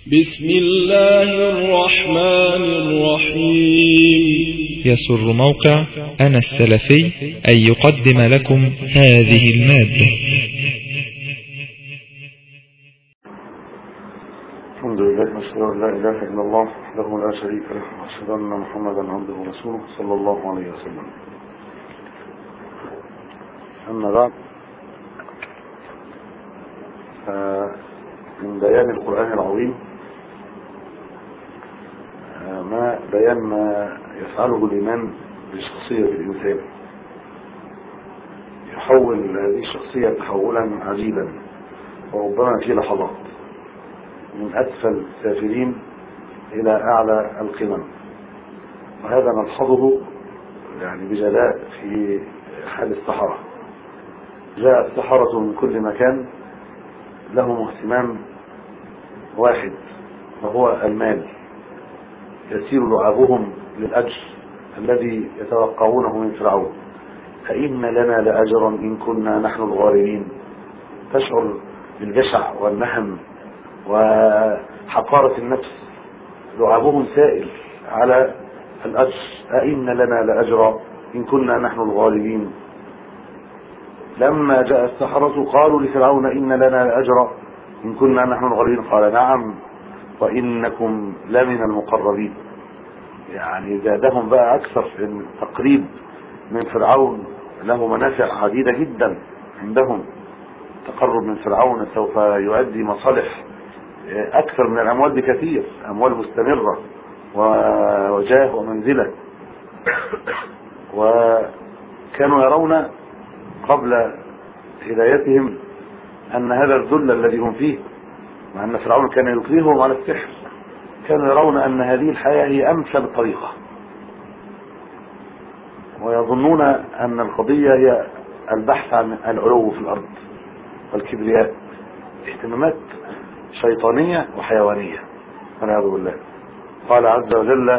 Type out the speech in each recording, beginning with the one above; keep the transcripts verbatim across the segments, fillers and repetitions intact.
بسم الله الرحمن الرحيم. يسر موقع أنا السلفي أن يقدم لكم هذه المادة. الحمد لله وأشهد أن لا إله إلا الله وحده لا شريك له وأشهد أن محمدا عبده ورسوله صلى الله عليه وسلم. أما بعد، من بيان القرآن العظيم ما بيان ما يفعله الإيمان بشخصية الإنسان، يحول هذه الشخصية تحولا عجيبا وربما في لحظات من أسفل السافلين إلى أعلى القمم، وهذا نلحظه يعني بجلاء في حال السحرة. جاء السحرة من كل مكان لهم اهتمام واحد وهو المال، يسير لعابهم للأجر الذي يتوقعونه من فرعون. فإن لنا لأجرا إن كنا نحن الغالبين. تشعر بالجشع والنهم وحقارة النفس، لعابهم سائل على الأجر. أئن لنا لأجرا إن كنا نحن الغالبين. لما جاء السحرة قالوا لفرعون إن لنا لأجرا إن كنا نحن الغالبين. قال نعم وإنكم لمن المقربين. يعني زادهم بقى أكثر التقريب من فرعون، له منافع عديدة جدا عندهم. تقرب من فرعون سوف يؤدي مصالح أكثر من الأموال بكثير، أموال مستمرة وجاه ومنزلة. وكانوا يرون قبل هدايتهم أن هذا الذل الذي هم فيه، مع أن فرعون كان يكرههم على السحر، كانوا يرون أن هذه الحياة هي أمثل طريقة، ويظنون أن القضية هي البحث عن العلو في الأرض والكبرياء، اهتمامات شيطانية وحيوانية والعياذ بالله. قال عز وجل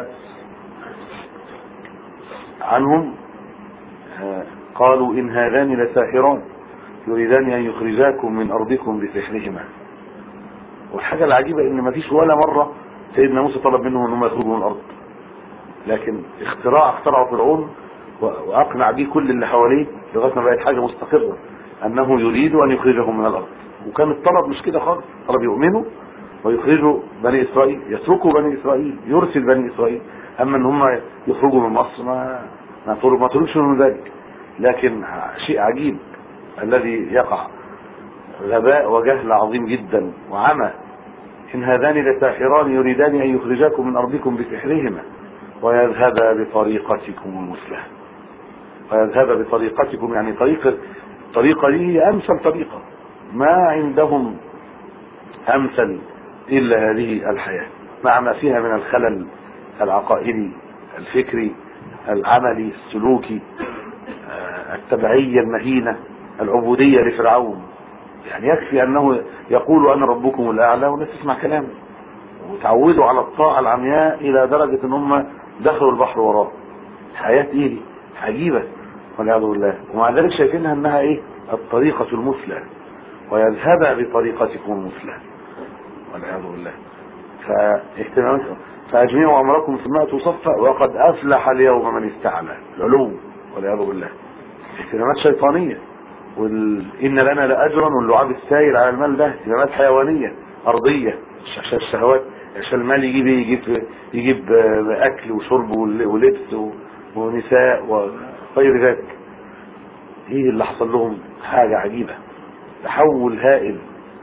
عنهم قالوا إن هذان لساحران يريدان أن يخرجاكم من أرضكم بسحرهما. والحاجة العجيبة إن ما فيش ولا مرة سيدنا موسى طلب منهم أنهم يخرجوا من الأرض، لكن اختراع اخترعوا فرعون وأقنع به كل اللي حواليه لغاية ما بقت حاجة مستقرة أنه يريد أن يخرجهم من الأرض. وكان الطلب مش كده خالص، طلب يؤمنوا ويخرجوا بني إسرائيل، يتركوا بني إسرائيل، يرسل بني إسرائيل. أما أن هم يخرجوا من مصر ما ما طلبش من ذلك. لكن شيء عجيب الذي يقع، غباء وجهل عظيم جدا وعمى. إن هذان لساحران يريدان أن يخرجاكم من أرضكم بسحرهما ويذهبا بطريقتكم المثلى. ويذهبا بطريقتكم يعني طريقة طريقة لي أمثل طريقة، ما عندهم أمثل إلا هذه الحياة، مع ما فيها من الخلل العقائدي الفكري العملي السلوكي، التبعية المهينة، العبودية لفرعون. يعني يكفي أنه يقول أنا ربكم الأعلى والناس تسمع كلامه، وتعودوا على الطاعة العمياء إلى درجة أن هم دخلوا البحر وراه. حياة إيه دي عجيبة والعياذ بالله. ومع ذلك شايفينها أنها إيه الطريقة المثلى، ويذهب بطريقتكم المثلى والعياذ بالله. فاهتمامات فأجمعوا أمركم ثم أتوا صفا وقد أفلح اليوم من استعلى، العلو والعياذ بالله. اهتمامات شيطانية. وإن لنا لأجرا، واللعاب السائل على المال ده اهتمامات حيوانية أرضية عشان الشهوات، عشان المال يجيب يجيب يجيب أكل وشرب ولبس ونساء وغير ذلك. ايه اللي حصل لهم؟ حاجة عجيبة، تحول هائل.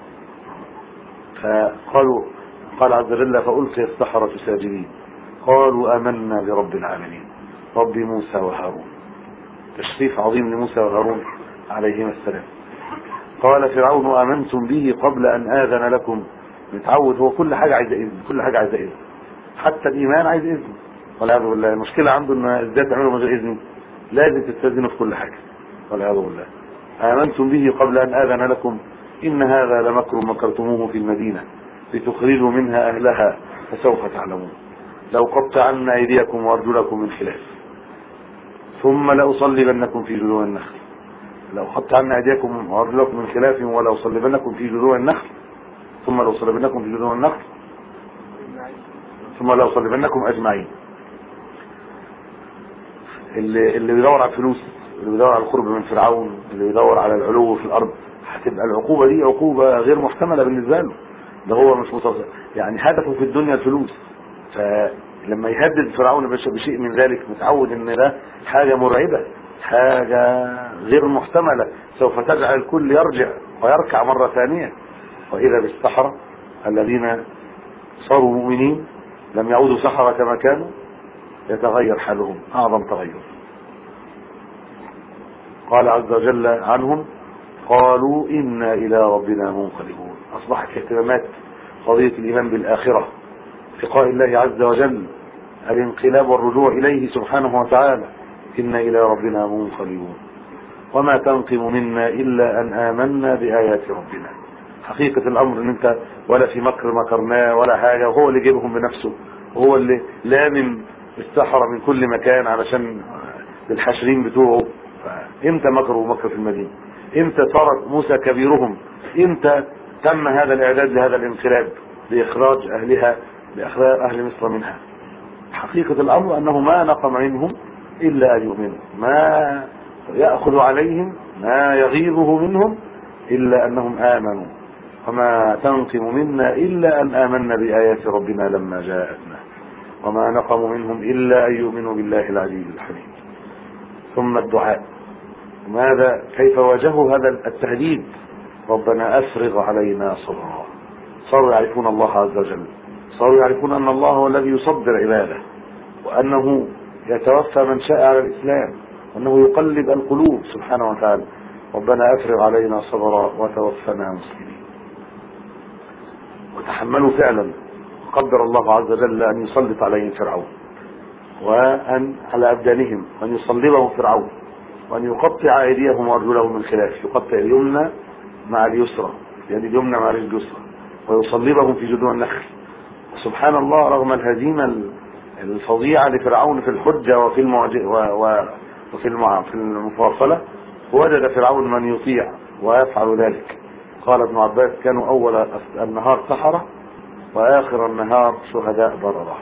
فقالوا قال عز وجل فألقي السحرة ساجدين قالوا آمنا برب العالمين رب موسى وهارون. تشريف عظيم لموسى وهارون عليهما السلام. قال فرعون آمنتم به قبل أن آذن لكم. متعود هو كل حاجة عايزة إذن، كل حاجة عايزة إذن، حتى الإيمان عايز إذن والعياذ بالله. المشكلة عنده إن إزاي تعملوا من غير إذن، لازم تستأذنوا في كل حاجة والعياذ بالله. آمنتم به قبل أن آذن لكم إن هذا لمكر مكرتموه في المدينة لتخرجوا منها أهلها فسوف تعلمون لو قطعن أيديكم وأرجلكم من خلاف ثم لأصلبنكم في جذوع النخل لو قطعن أيديكم وأرجلكم من خلاف ولأصلبنكم في جذوع النخل ثم لأصلبنكم في جذوع النخل ثم لأصلبنكم أجمعين. اللي اللي بيدور على الفلوس، اللي بيدور على القرب من فرعون، اللي بيدور على العلو في الأرض، هتبقى العقوبة دي عقوبة غير محتملة بالنسبة له. ده هو مش متصل يعني هدفه في الدنيا الفلوس، فلما يهدد فرعون بشيء من ذلك متعود ان ده حاجة مرعبة، حاجة غير محتملة سوف تجعل الكل يرجع ويركع مرة ثانية. وإذا بالسحرة الذين صاروا مؤمنين لم يعودوا سحرة كما كانوا، يتغير حالهم أعظم تغير. قال عز وجل عنهم قالوا إنا إلى ربنا منقلبون. أصبحت اهتمامات قضية الإيمان بالآخرة، لقاء الله عز وجل، الانقلاب والرجوع إليه سبحانه وتعالى. إنا إلى ربنا منقلبون وما تنقم منا إلا أن آمنا بآيات ربنا. حقيقة الأمر ان انت ولا في مكر مكرناه ولا حاجة، وهو اللي جيبهم بنفسه، وهو اللي لامم السحرة من كل مكان علشان الحشرين بتوعه. امتى مكروا مكر في المدينة؟ امتى صارت موسى كبيرهم؟ امتى تم هذا الاعداد لهذا الانقلاب لاخراج اهلها، لاخراج اهل مصر منها؟ حقيقة الامر انه ما نقم منهم الا ان يؤمنوا، ما يأخذ عليهم، ما يغيظه منهم الا انهم امنوا. وما تنقم منا الا ان امنا بايات ربنا لما جاءتنا وما نقم منهم الا ان يؤمنوا بالله العزيز الحميد. ثم الدعاء، ماذا كيف واجهوا هذا التهديد؟ ربنا افرغ علينا صبرا. صاروا يعرفون الله عز وجل، صاروا يعرفون ان الله هو الذي يصبر عباده، وانه يتوفى من شاء على الاسلام، وانه يقلب القلوب سبحانه وتعالى. ربنا افرغ علينا صبرا وتوفنا مسلمين. وتحملوا فعلا، قدر الله عز وجل ان يسلط عليهم فرعون، وان على ابدانهم وان يصلبهم فرعون، وأن يقطع أيديهم وأرجلهم من خلاف، يقطع اليمنى مع اليسرى، يعني اليمنى مع اليسرى، ويصلبهم في جذوع النخل. سبحان الله، رغم الهزيمة الفظيعة لفرعون في الحجة وفي المعج... و... و... وفي المع... في المفاصلة، وجد فرعون من يطيع ويفعل ذلك. قال ابن عباس كانوا أول النهار سحرة وآخر النهار شهداء بررة.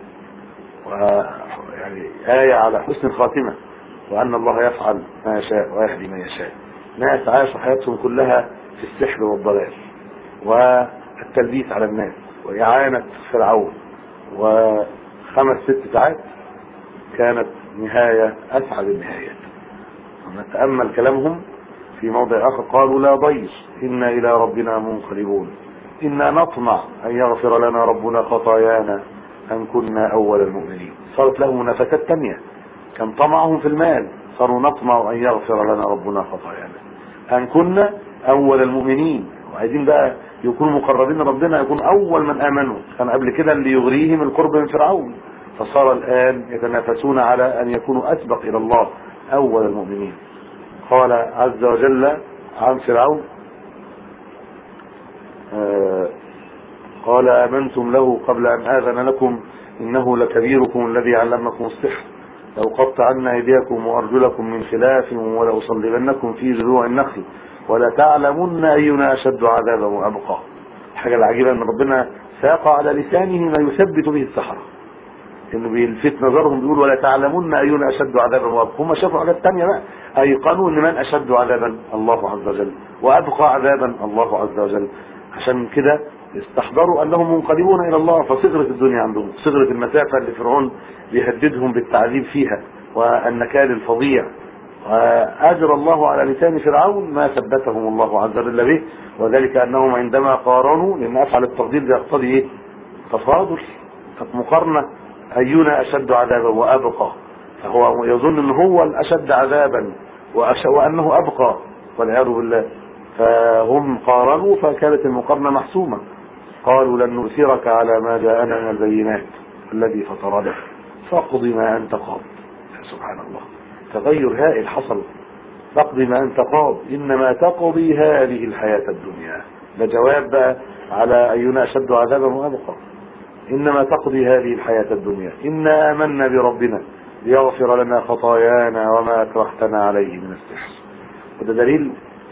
ويعني آية على حسن الخاتمة، وأن الله يفعل ما يشاء ويهدي من يشاء. ناس عاشوا حياتهم كلها في السحر والضلال والتلبيس على الناس وإعانة فرعون، وخمس ست ساعات كانت نهاية أسعد النهايات. ونتأمل كلامهم في موضع آخر، قالوا لا ضير إنا إلى ربنا منقلبون إنا نطمع أن يغفر لنا ربنا خطايانا أن كنا أول المؤمنين. صارت لهم منافسات تانية، كان طمعهم في المال، صاروا نطمع أن يغفر لنا ربنا خطايانا أن كنا أول المؤمنين. وعايزين بقى يكونوا مقربين ربنا، يكون أول من آمنوا. كان قبل كده اللي يغريهم القرب من فرعون، فصار الآن يتنافسون على أن يكونوا أسبق إلى الله أول المؤمنين. قال عز وجل عن فرعون آه قال آمنتم له قبل أن آذن لكم إنه لكبيركم الذي علمكم السحر لأقطعن أيديكم وأرجلكم من خلاف ولأصلبنكم في جذوع النخل ولتعلمن أينا أشد عذابا وأبقى. الحاجة العجيبة أن ربنا ساق على لسانه ما يثبت به السحرة، إنه بيلفت نظرهم بيقول ولا تعلمن أينا أشد عذابا وأبقى. هم شافوا حاجات تانية بقى، أيقنوا إن من أشد عذابا الله عز وجل وأبقى عذابا الله عز وجل. عشان كده استحضروا أنهم منقلبون إلى الله. فصغرت الدنيا عندهم، صغرت المسافة اللي فرعون بيهددهم بالتعذيب فيها والنكال الفظيع. وأجر الله على لسان فرعون ما ثبتهم الله عز وجل به، وذلك أنهم عندما قارنوا، لأن أفعل التفضيل يقتضي إيه؟ تفاضل، مقارنة، أينا أشد عذابا وأبقى، فهو يظن أنه هو الأشد عذابا وأنه أبقى والعياذ بالله. فهم قارنوا فكانت المقارنة محسومة. قالوا لن نؤثرك على ما جاءنا من البينات الذي فطرنا فاقض ما أنت قاض. سبحان الله، تغير هائل حصل. فاقض ما أنت قاض إنما تقضي هذه الحياة الدنيا. ده جواب بقى على أينا أشد عذابا وأبقى. إنما تقضي هذه الحياة الدنيا إنا آمنا بربنا ليغفر لنا خطايانا وما أكرهتنا عليه من السحر. وده دليل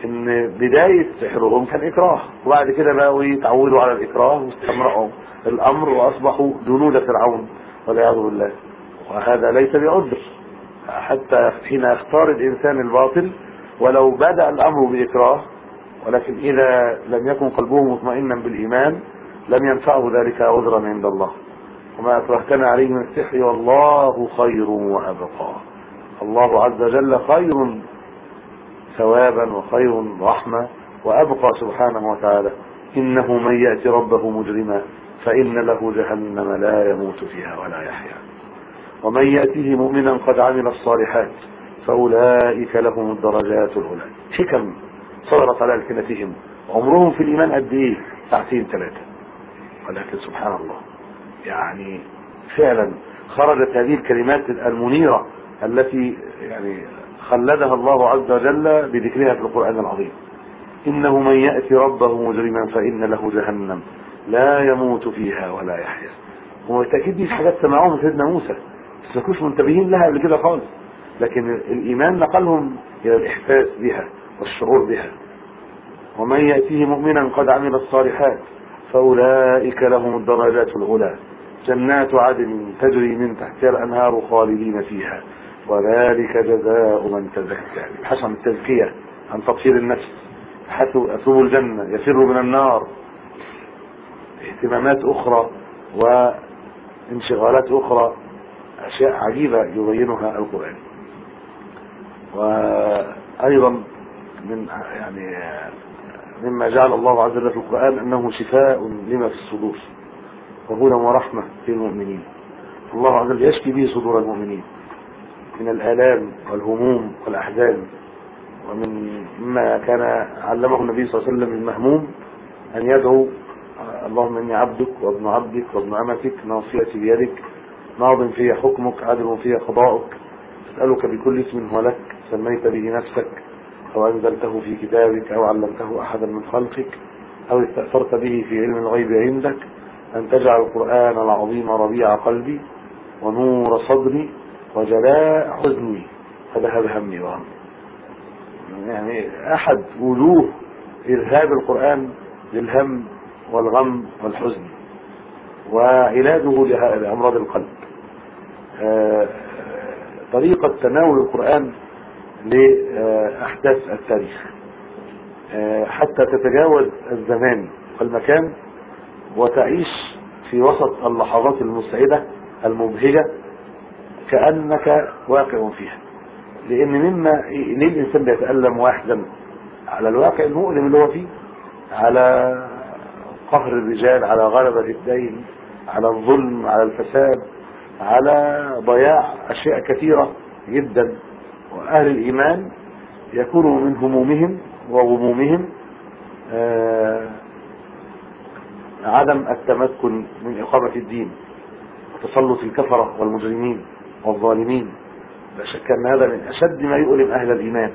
ان بداية سحرهم كان اكراه، وبعد كده بقوا يتعودوا على الاكراه واستمرأوا الامر واصبحوا جنود فرعون والعياذ بالله. وهذا ليس بعذر حتى حين يختار الانسان الباطل ولو بدأ الامر باكراه، ولكن اذا لم يكن قلبه مطمئنا بالايمان لم ينفعه ذلك عذرا عند الله. وما اكرهتنا عليه من السحر والله خير وابقى. الله عز وجل خير ثوابا وخير رحمة وأبقى سبحانه وتعالى. إنه من يأتي ربه مجرما فإن له جهنم لا يموت فيها ولا يحيا، ومن يأتيه مؤمنا قد عمل الصالحات فأولئك لهم الدرجات العلى. حكم صدرت على ألسنتهم، عمرهم في الإيمان قد إيه؟ ساعتين ثلاثة، ولكن سبحان الله يعني فعلا خرجت هذه الكلمات المنيرة التي يعني خلدها الله عز وجل بذكرها في القرآن العظيم. إنه من يأتي ربه مجرما فإن له جهنم لا يموت فيها ولا يحيا. وبالتأكيد دي حاجات سمعوها من سيدنا موسى بس ما كانوش منتبهين لها قبل كده خالص، لكن الإيمان نقلهم إلى الإحساس بها والشعور بها. ومن يأتيه مؤمنا قد عمل الصالحات فأولئك لهم الدرجات العلى جنات عدن تجري من تحتها الأنهار خالدين فيها وذلك جزاء من تزكى. حسن التزكية عن تطهير النفس، حيث أثوب الجنة، يفر من النار، اهتمامات أخرى وانشغالات أخرى، أشياء عجيبة يبينها القرآن. وأيضا من يعني مما جعل الله عز وجل في القرآن أنه شفاء لما في الصدور وهدى ورحمة للمؤمنين. الله عز وجل يشفي به صدور المؤمنين من الآلام والهموم والأحزان. ومن مما كان علمه النبي صلى الله عليه وسلم المهموم أن يدعو اللهم إني عبدك وابن عبدك وابن أمتك ناصيتي بيدك ماض في حكمك عدل في قضاؤك أسألك بكل اسم هو لك سميت به نفسك أو أنزلته في كتابك أو علمته أحدا من خلقك أو استأثرت به في علم الغيب عندك أن تجعل القرآن العظيم ربيع قلبي ونور صدري وجلاء حزني فذهب همي وغمي. يعني أحد وجوه إذهاب القرآن للهم والغم والحزن وعلاجه لأمراض القلب. طريقة تناول القرآن لأحداث التاريخ حتى تتجاوز الزمان والمكان وتعيش في وسط اللحظات المسعدة المبهجة كأنك واقع فيها. لأن مما ليه الإنسان بيتألم ويحزن على الواقع المؤلم اللي هو فيه، على قهر الرجال، على غلبة الدين، على الظلم، على الفساد، على ضياع أشياء كثيرة جدا. وأهل الإيمان يكونوا من همومهم وغمومهم آه عدم التمكن من إقامة الدين وتسلط الكفرة والمجرمين والظالمين. لا شك أن هذا من أشد ما يؤلم أهل الإيمان،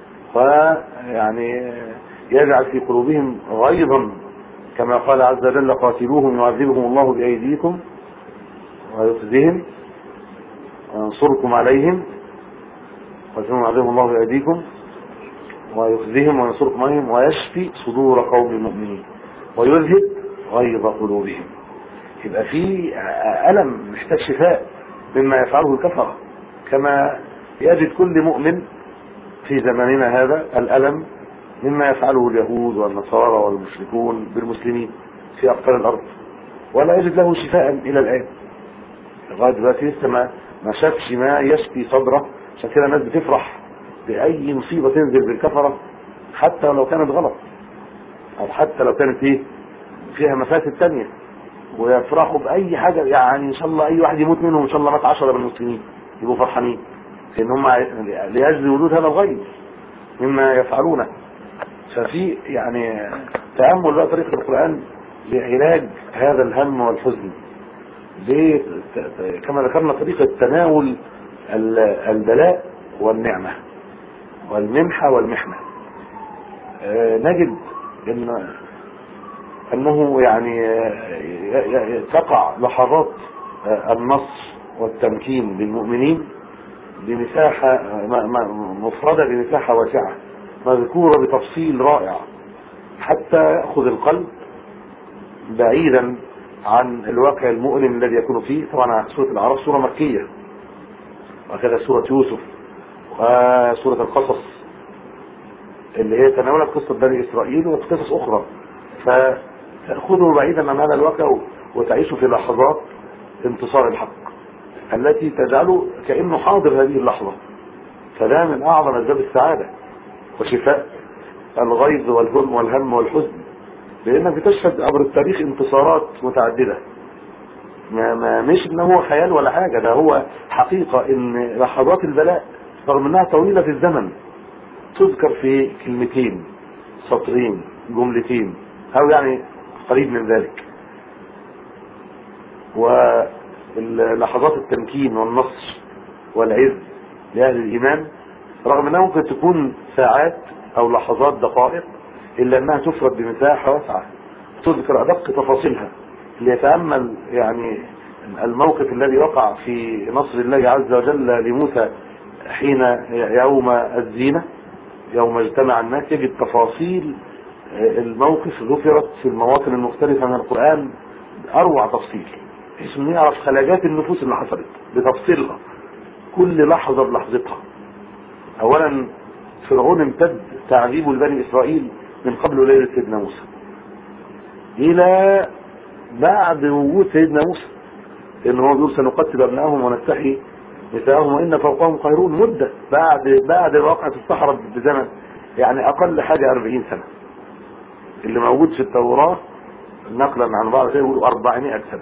ويعني يجعل في قلوبهم غيظا كما قال عز وجل قاتلوهم يعذبهم الله بأيديكم ويخزيهم وينصركم عليهم قاتلوهم يعذبهم الله بأيديكم ويخزيهم وينصركم عليهم ويشفي صدور قوم المؤمنين ويذهب غيظ قلوبهم. يبقى في ألم محتاج شفاء مما يفعله الكفرة، كما يجد كل مؤمن في زماننا هذا الألم مما يفعله اليهود والنصارى والمشركون بالمسلمين في أقطار الأرض، ولا يجد له شفاء إلى الآن. لغاية دلوقتي لسه ما ما شافش ما يشفي صدره. عشان كده الناس بتفرح بأي مصيبة تنزل بالكفرة حتى لو كانت غلط أو حتى لو كانت إيه فيها مفاسد تانية، ويفرحوا بأي حاجة. يعني إن شاء الله أي واحد يموت منهم إن شاء الله مات عشرة من المسلمين يبقوا فرحانين، لأن هم لأجل وجود هذا الغيب مما يفعلونه. ففي يعني تأمل بقى طريقة القرآن لعلاج هذا الهم والحزن. كما ذكرنا طريقة تناول البلاء والنعمة والمنحة والمحنة. نجد إن أنه يعني تقع لحظات النصر والتمكين للمؤمنين بمساحة مفردة بمساحة واسعة مذكورة بتفصيل رائع حتى يأخذ القلب بعيدا عن الواقع المؤلم الذي يكون فيه. طبعا سورة الأعراف سورة مكية، وكذا سورة يوسف وسورة القصص اللي هي تناولت قصة بني إسرائيل وقصص أخرى، فتأخذه بعيدا عن هذا الواقع وتعيش في لحظات انتصار الحق التي تجعله كأنه حاضر هذه اللحظة. فده من أعظم أسباب السعادة وشفاء الغيظ والهم والهم والحزن، لأنك بتشهد عبر التاريخ انتصارات متعددة. ما ما مش إنه هو خيال ولا حاجة، ده هو حقيقة إن لحظات البلاء رغم إنها طويلة في الزمن تذكر في كلمتين، سطرين، جملتين، أو يعني قريب من ذلك. ولحظات التمكين والنصر والعز لأهل الإيمان رغم أنها ممكن تكون ساعات أو لحظات دقائق، إلا أنها تفرد بمساحة واسعة تذكر أدق تفاصيلها. اللي يتأمل يعني الموقف الذي وقع في نصر الله عز وجل لموسى حين يوم الزينة، يوم اجتمع الناس، يجد تفاصيل الموقف ذكرت في المواطن المختلفة من القرآن أروع تفصيل، بحيث أنه يعرف خلاجات النفوس اللي حصلت بتفصيلها، كل لحظة بلحظتها. أولا فرعون امتد تعذيب لبني إسرائيل من قبل ليلة سيدنا موسى إلى بعد وجود سيدنا موسى، لأنه هو بيقول سنقتل أبنائهم ونستحيي نساءهم وإن فوقهم قاهرون. مدة بعد بعد واقعة الصحراء بزمن، يعني أقل حاجة أربعين سنة. اللي موجود في التوراة نقلا عن بعض يقولوا أربعمائة سنة،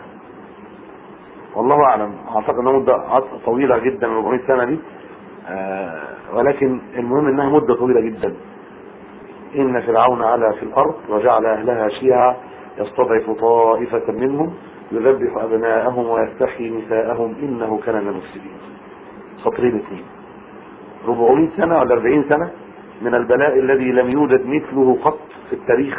والله أعلم. أعتقد أنها مدة طويلة جدا، أربعمائة سنة دي، آه ولكن المهم أنها مدة طويلة جدا. إن فرعون علا في الأرض وجعل أهلها شيعا يستضعف طائفة منهم يذبح أبناءهم ويستحيي نساءهم إنه كان من المفسدين. سطرين اثنين، أربعمائة سنة ولا أربعين سنة من البلاء الذي لم يوجد مثله قط في التاريخ.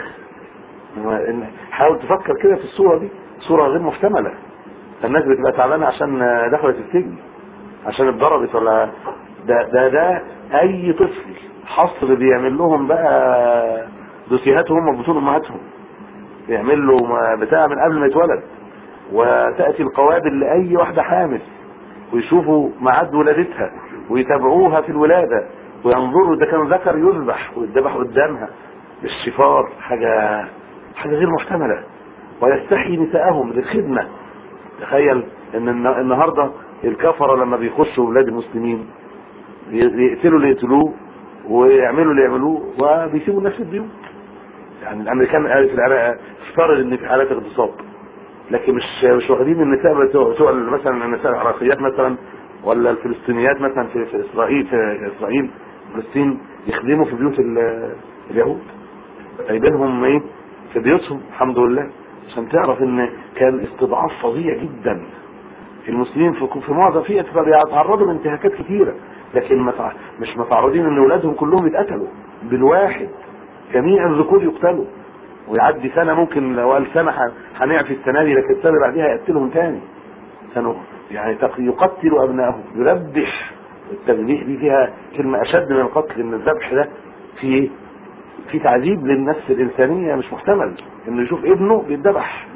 حاول تفكر كده في الصورة دي، صورة غير محتملة. الناس بتبقى تعبانة عشان دخلت السجن، عشان اتضربت، ولا ده ده ده أي طفل حصر بيعمل لهم بقى دوسيهاتهم وبطون أمهاتهم، بيعمل له بتاع من قبل ما يتولد. وتأتي القوابل لأي واحدة حامل ويشوفوا ميعاد ولادتها ويتابعوها في الولادة وينظروا إذا كان ذكر يذبح ويذبح قدامها بالشفار. حاجة حاجة غير محتملة. ويستحيي نساءهم للخدمة. تخيل ان النهاردة الكفرة لما بيخشوا بلاد المسلمين يقتلوا اللي يقتلوه ويعملوا اللي يعملوه وبيسيبوا الناس في البيوت. يعني الامريكان في العراق افترض ان في حالات اغتصاب، لكن مش مش واخدين النساء بتوع مثلا النساء العراقيات مثلا ولا الفلسطينيات مثلا في, في اسرائيل في اسرائيل فلسطين يخدموا في بيوت اليهود، جايبينهم ايه في بيوتهم الحمد لله. عشان تعرف ان كان استضعاف فظيع جدا. المسلمين في في معظم فئة بيتعرضوا لانتهاكات كثيرة، لكن مش متعرضين ان اولادهم كلهم يتقتلوا بالواحد. جميع الذكور يقتلوا، ويعدي سنة ممكن لو قال سنة هنعفي السنة دي، لكن السنة بعدها يقتلهم تاني. كانوا يعني يقتلوا ابنائهم، يذبح. التذبيح دي فيها كلمة اشد من القتل، ان الذبح ده في في تعذيب للنفس الانسانية مش محتمل انه يشوف ابنه بيتذبح.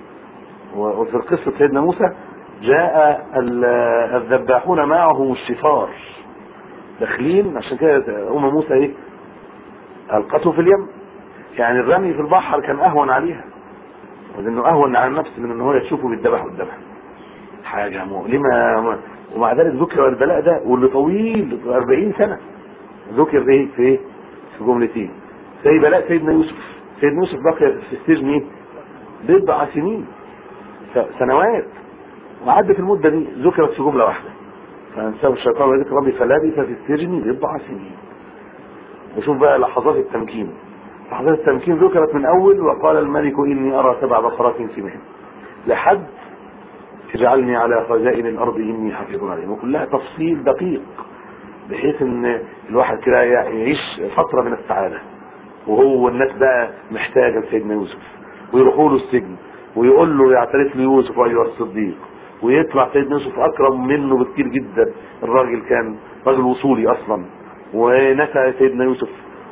وفي قصة سيدنا موسى جاء الذباحون معه الشفار داخلين، عشان كده ام موسى ايه القته في اليم. يعني الرمي في البحر كان اهون عليها، لانه اهون على النفس من ان هو يشوفه بيتذبح قدامها. حاجه مؤلمه. ومع ذلك ذكر البلاء ده واللي طويل أربعين سنة ذكر ايه في ايه في جملتين. زي بلاء سيدنا يوسف. سيدنا يوسف بقي في السجن ايه بضع سنين، سنوات، وعدت المدة دي ذكرت في جملة واحدة. فانساه الشيطان وذكر ربي فلبث في السجن بضع سنين. وشوف بقى لحظات التمكين. لحظات التمكين ذكرت من اول وقال الملك اني ارى سبع بقرات سمان لحد اجعلني على خزائن الارض اني حفيظ عليم، وكلها تفصيل دقيق بحيث ان الواحد كده يعيش فترة من السعادة. وهو الناس بقى محتاجة لسيدنا يوسف، ويروحوا له السجن ويقول له يعترف له يوسف ايها الصديق، ويطلع سيدنا يوسف اكرم منه بكتير جدا. الراجل كان راجل وصولي اصلا ونسى سيدنا يوسف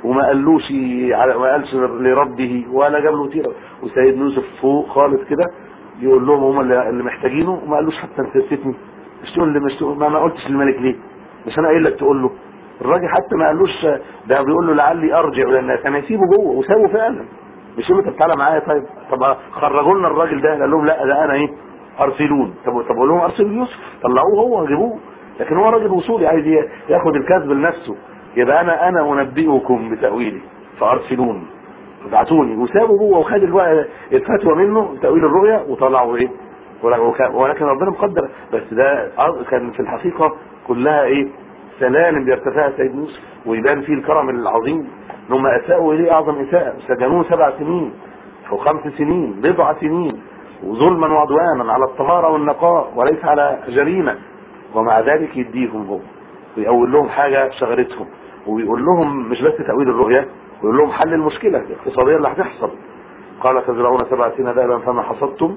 وما قالوش ما قالش لربه ولا جاب له تيره. وسيدنا يوسف فوق خالص كده يقول لهم هم اللي محتاجينه، وما قالوش حتى انت نسيتني، مش تقول لي مش تقول ما, ما قلتش للملك ليه؟ مش انا قايل لك تقول له؟ الراجل حتى ما قالوش ده، بيقول له لعلي ارجع، لان كان يسيبه جوه وسابه فعلا. مش يقول له طب تعالى معايا، طيب طب خرجوا لنا الراجل ده، قال لهم لا ده انا ايه ارسلون. طب طب قول لهم ارسلوا يوسف، طلعوه هو جيبوه. لكن هو راجل وصولي عايز ياخد الكسب لنفسه. يبقى انا انا انبئكم بتاويله فارسلون، ابعتوني. وسابوا جوه وخد الفتوى منه تاويل الرؤيا وطلعوا ايه. ولكن ربنا مقدر. بس ده كان في الحقيقه كلها ايه سلالم بيرتفع سيدنا يوسف، ويبان فيه الكرم العظيم ان هم اساءوا اليه اعظم اساءه. سجنوه سبع سنين او خمس سنين بضع سنين وظلما وعدوانا على الطهاره والنقاء وليس على جريمه، ومع ذلك يديهم هو ويقول لهم حاجه شغلتهم، ويقول لهم مش بس تاويل الرؤيا، ويقول لهم حل المشكله الاقتصاديه اللي هتحصل. قال تزرعون سبع سنين دابا فما حصدتم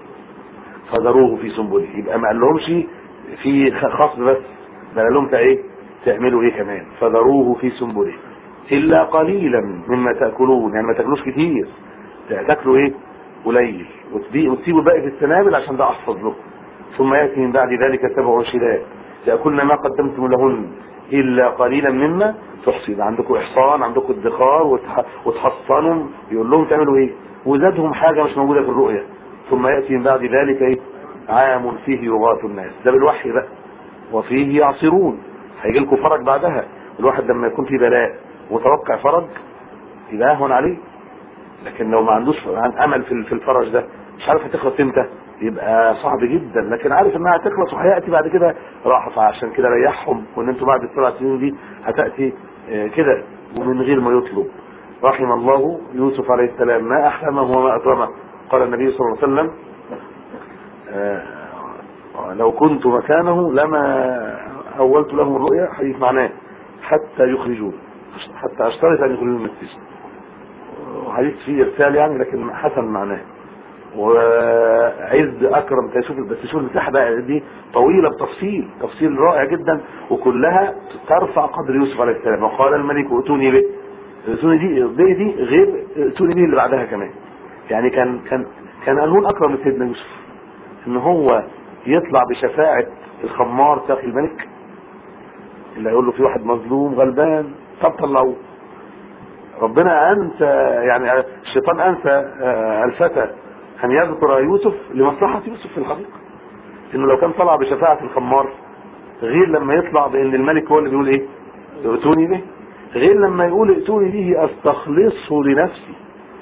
فذروه في سنبله. يبقى ما قالهمش في خصم بس، ما قال لهم ايه تعملوا ايه كمان. فذروه في سنبله الا قليلا مما تاكلون، يعني ما تاكلوش كتير، تاكلوا ايه قليل، وتسيبوا باقي في السنابل عشان ده احفظ له. ثم ياتي من بعد ذلك سبع شداد تاكلن ما قدمتم لهن الا قليلا مما تحصين. عندكم احصان، عندكم ادخار وتحصنوا. يقول لهم تعملوا ايه، وزادهم حاجه مش موجوده في الرؤيا. ثم ياتي من بعد ذلك ايه عام فيه يغاث الناس، ده بالوحي بقى، وفيه يعصرون. هيجي لكم فرج بعدها. الواحد لما يكون في بلاء وتوقع فرج يبقى اهون عليه، لكن لو ما عندوش امل في الفرج ده مش عارف هتخلص امتى يبقى صعب جدا. لكن عارف انها هتخلص وهياتي بعد كده راحه، فعشان كده ريحهم وان انتم بعد السبع سنين دي هتاتي كده ومن غير ما يطلب. رحم الله يوسف عليه السلام ما احلمه وما اكرمه. قال النبي صلى الله عليه وسلم لو كنت مكانه لما اولت لهم الرؤيا، حديث معناه حتى يخرجون، حتى اشترط ان يخرجون من السجن. وحديث فيه ارسال يعني لكن حسن معناه. وعز اكرم تشوف، بس شوف المساحه بقى دي طويله بتفصيل تفصيل رائع جدا، وكلها ترفع قدر يوسف عليه السلام. وقال الملك ائتوني به، ائتوني دي دي, دي غير ائتوني به اللي بعدها كمان. يعني كان كان كان قانون اكرم من سيدنا يوسف ان هو يطلع بشفاعه الخمار ساقي الملك اللي هيقول له في واحد مظلوم غلبان، طب طلعوه. ربنا انسى يعني الشيطان انسى الفتى ان يذكر يوسف لمصلحه يوسف في الحقيقه، انه لو كان طلع بشفاعه الخمار غير لما يطلع بان الملك هو اللي بيقول ايه ائتوني به، غير لما يقول ائتوني به استخلصه لنفسي،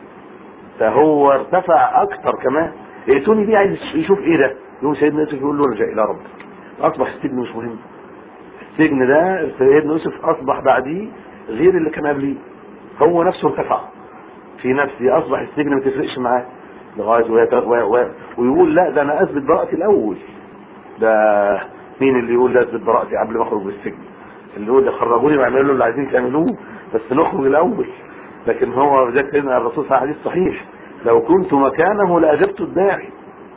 فهو ارتفع اكتر كمان. ائتوني به عايز يشوف ايه ده، يقول سيدنا يوسف يقول له ارجع الى ربك. اصبح السجن مش مهم، السجن ده سيدنا يوسف اصبح بعديه غير اللي كان قبليه، هو نفسه ارتفع في نفسه، اصبح السجن ما تفرقش معاه لغايه ويقول لا ده انا اثبت براءتي الاول. ده مين اللي يقول ده اثبت براءتي قبل ما اخرج من السجن؟ اللي يقول ده خرجوني واعملوا له اللي عايزين تعملوه بس نخرج الاول. لكن هو ذاك سيدنا الرسول في حديث صحيح لو كنت مكانه لاجبت الداعي،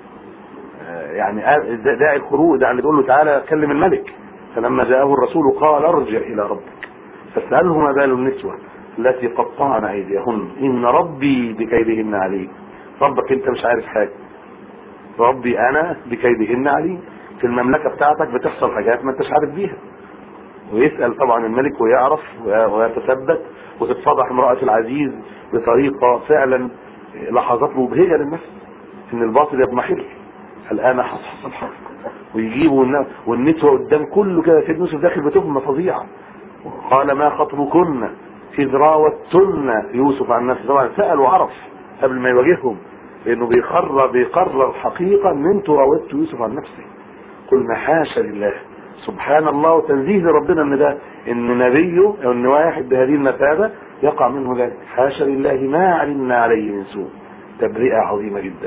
يعني داعي الخروج ده اللي بيقول له تعالى كلم الملك. فلما جاءه الرسول قال ارجع الى ربك فاساله ما بال النسوه التي قطعن ايديهن ان ربي بكيدهن عليم. ربك انت مش عارف حاجه، ربي انا بكيدهن عليم. في المملكه بتاعتك بتحصل حاجات ما انتش عارف بيها. ويسال طبعا الملك ويعرف ويتثبت، وتتفضح امراه العزيز بطريقه فعلا لحظات مبهجه للنفس ان الباطل يضمحل. الان حصحص الحق ويجيبوا والنسوه قدام كله كده. سيدنا يوسف داخل بتهمه فظيعه، قال ما خطبكن إذ راوتن يوسف عن نفسه. طبعا سأل وعرف قبل ما يواجههم، لأنه بيقرر بيقرر حقيقة ان انتوا راودتوا يوسف عن نفسه. قلنا حاشا لله، سبحان الله وتنزيه لربنا ان ده ان نبيه او ان واحد بهذه المثابة يقع منه ذلك. حاشا لله ما علمنا عليه من سوء. تبرئة عظيمة جدا،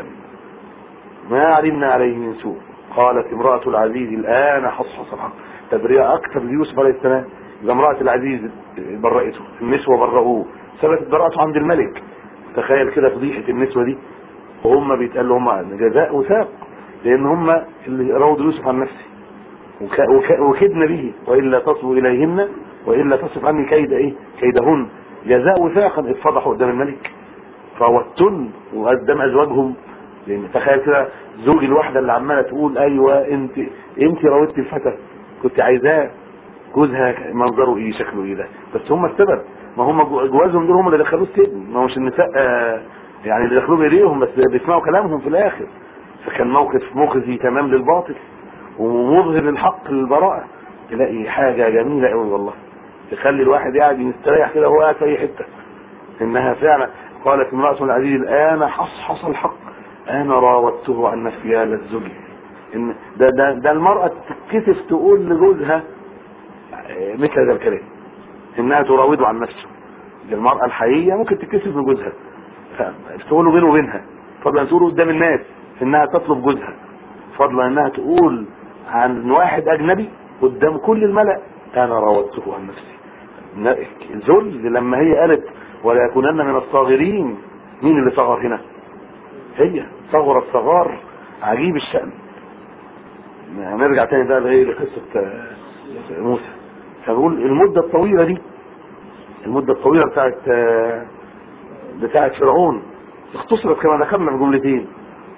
ما علمنا عليه من سوء. قالت امرأة العزيز الآن حصحص الحق. تبرئة أكثر ليوسف عليه السلام. إذا امرأة العزيز برأته، النسوة برأوه، ثبتت براءته عند الملك. تخيل كده فضيحة النسوة دي، وهم بيتقال لهم جزاء وثاق لأن هم اللي راودوا يوسف عن نفسه وك... وك... وكدنا به وإلا تصبوا إليهن وإلا تصف عني كيد إيه كيدهن. جزاء وفاقا اتفضحوا قدام الملك فوتن وقدام ازواجهم. لان تخيل كده زوج الواحده اللي عماله تقول ايوه انت انت راودتي الفتى كنت عايزاه، جوزها منظره ايه شكله ايه ده، بس هم السبب، ما هم جوازهم دول هم اللي دخلوه السجن، ما هوش النساء يعني اللي دخلوه بايديهم بس بيسمعوا كلامهم في الاخر. فكان موقف مخزي تمام للباطل ومظهر للحق للبراءه. تلاقي حاجه جميله قوي والله تخلي الواحد قاعد يستريح كده وهو قاعد في اي حته. انها فعلا قالت امرأة العزيز الان حصحص الحق انا راودته عن نفسي يا للزوج. ان ده ده ده المرأة تتكسف تقول لجوزها مثل هذا الكلام انها تراوده عن نفسه. المرأة الحقيقية ممكن تتكسف من جوزها تقوله بينه وبينها، فضلا ان تقوله قدام الناس انها تطلب جوزها، فضلا انها تقول عن واحد اجنبي قدام كل الملأ انا راودته عن نفسي. ذل لما هي قالت ولا يكونن من الصاغرين. مين اللي صغر هنا؟ هي صغر الصغار عجيب الشأن. نرجع تاني بقى لقصة موسى. فبقول المدة الطويلة دي المدة الطويلة بتاعت بتاعت فرعون اختصرت كما ذكرنا بجملتين.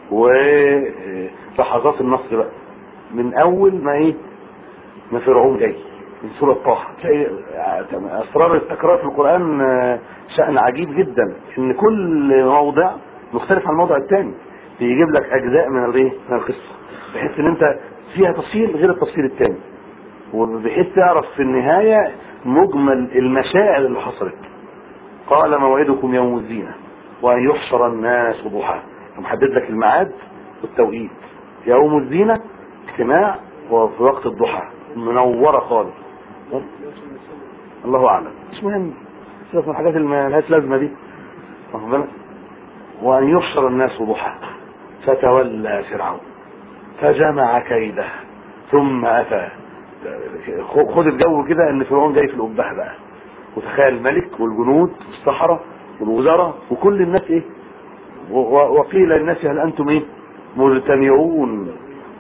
ولحظات النصر بقى من اول ما ايه ما فرعون جاي من سورة طه. تلاقي اسرار التكرار في القرآن شأن عجيب جدا، ان كل موضع مختلف عن الموضع الثاني، بيجيب لك اجزاء من الايه من القصة بحيث ان انت فيها تفصيل غير التفصيل الثاني، وبحيث تعرف في النهاية مجمل المشاعر اللي حصلت. قال موعدكم يوم الزينة وان يحشر الناس ضحى، محدد لك الميعاد والتوقيت. يوم الزينة اجتماع وفي وقت الضحى منورة خالص. الله اعلم مش مهم، سيبك من الحاجات اللي مالهاش لازمه دي. وان يحشر الناس ضحى فتولى فرعون فجمع كيده ثم اتى. خد الجو كده ان فرعون جاي في الابهه بقى، وتخيل الملك والجنود والسحره والوزراء وكل الناس ايه، وقيل للناس هل انتم ايه مجتمعون.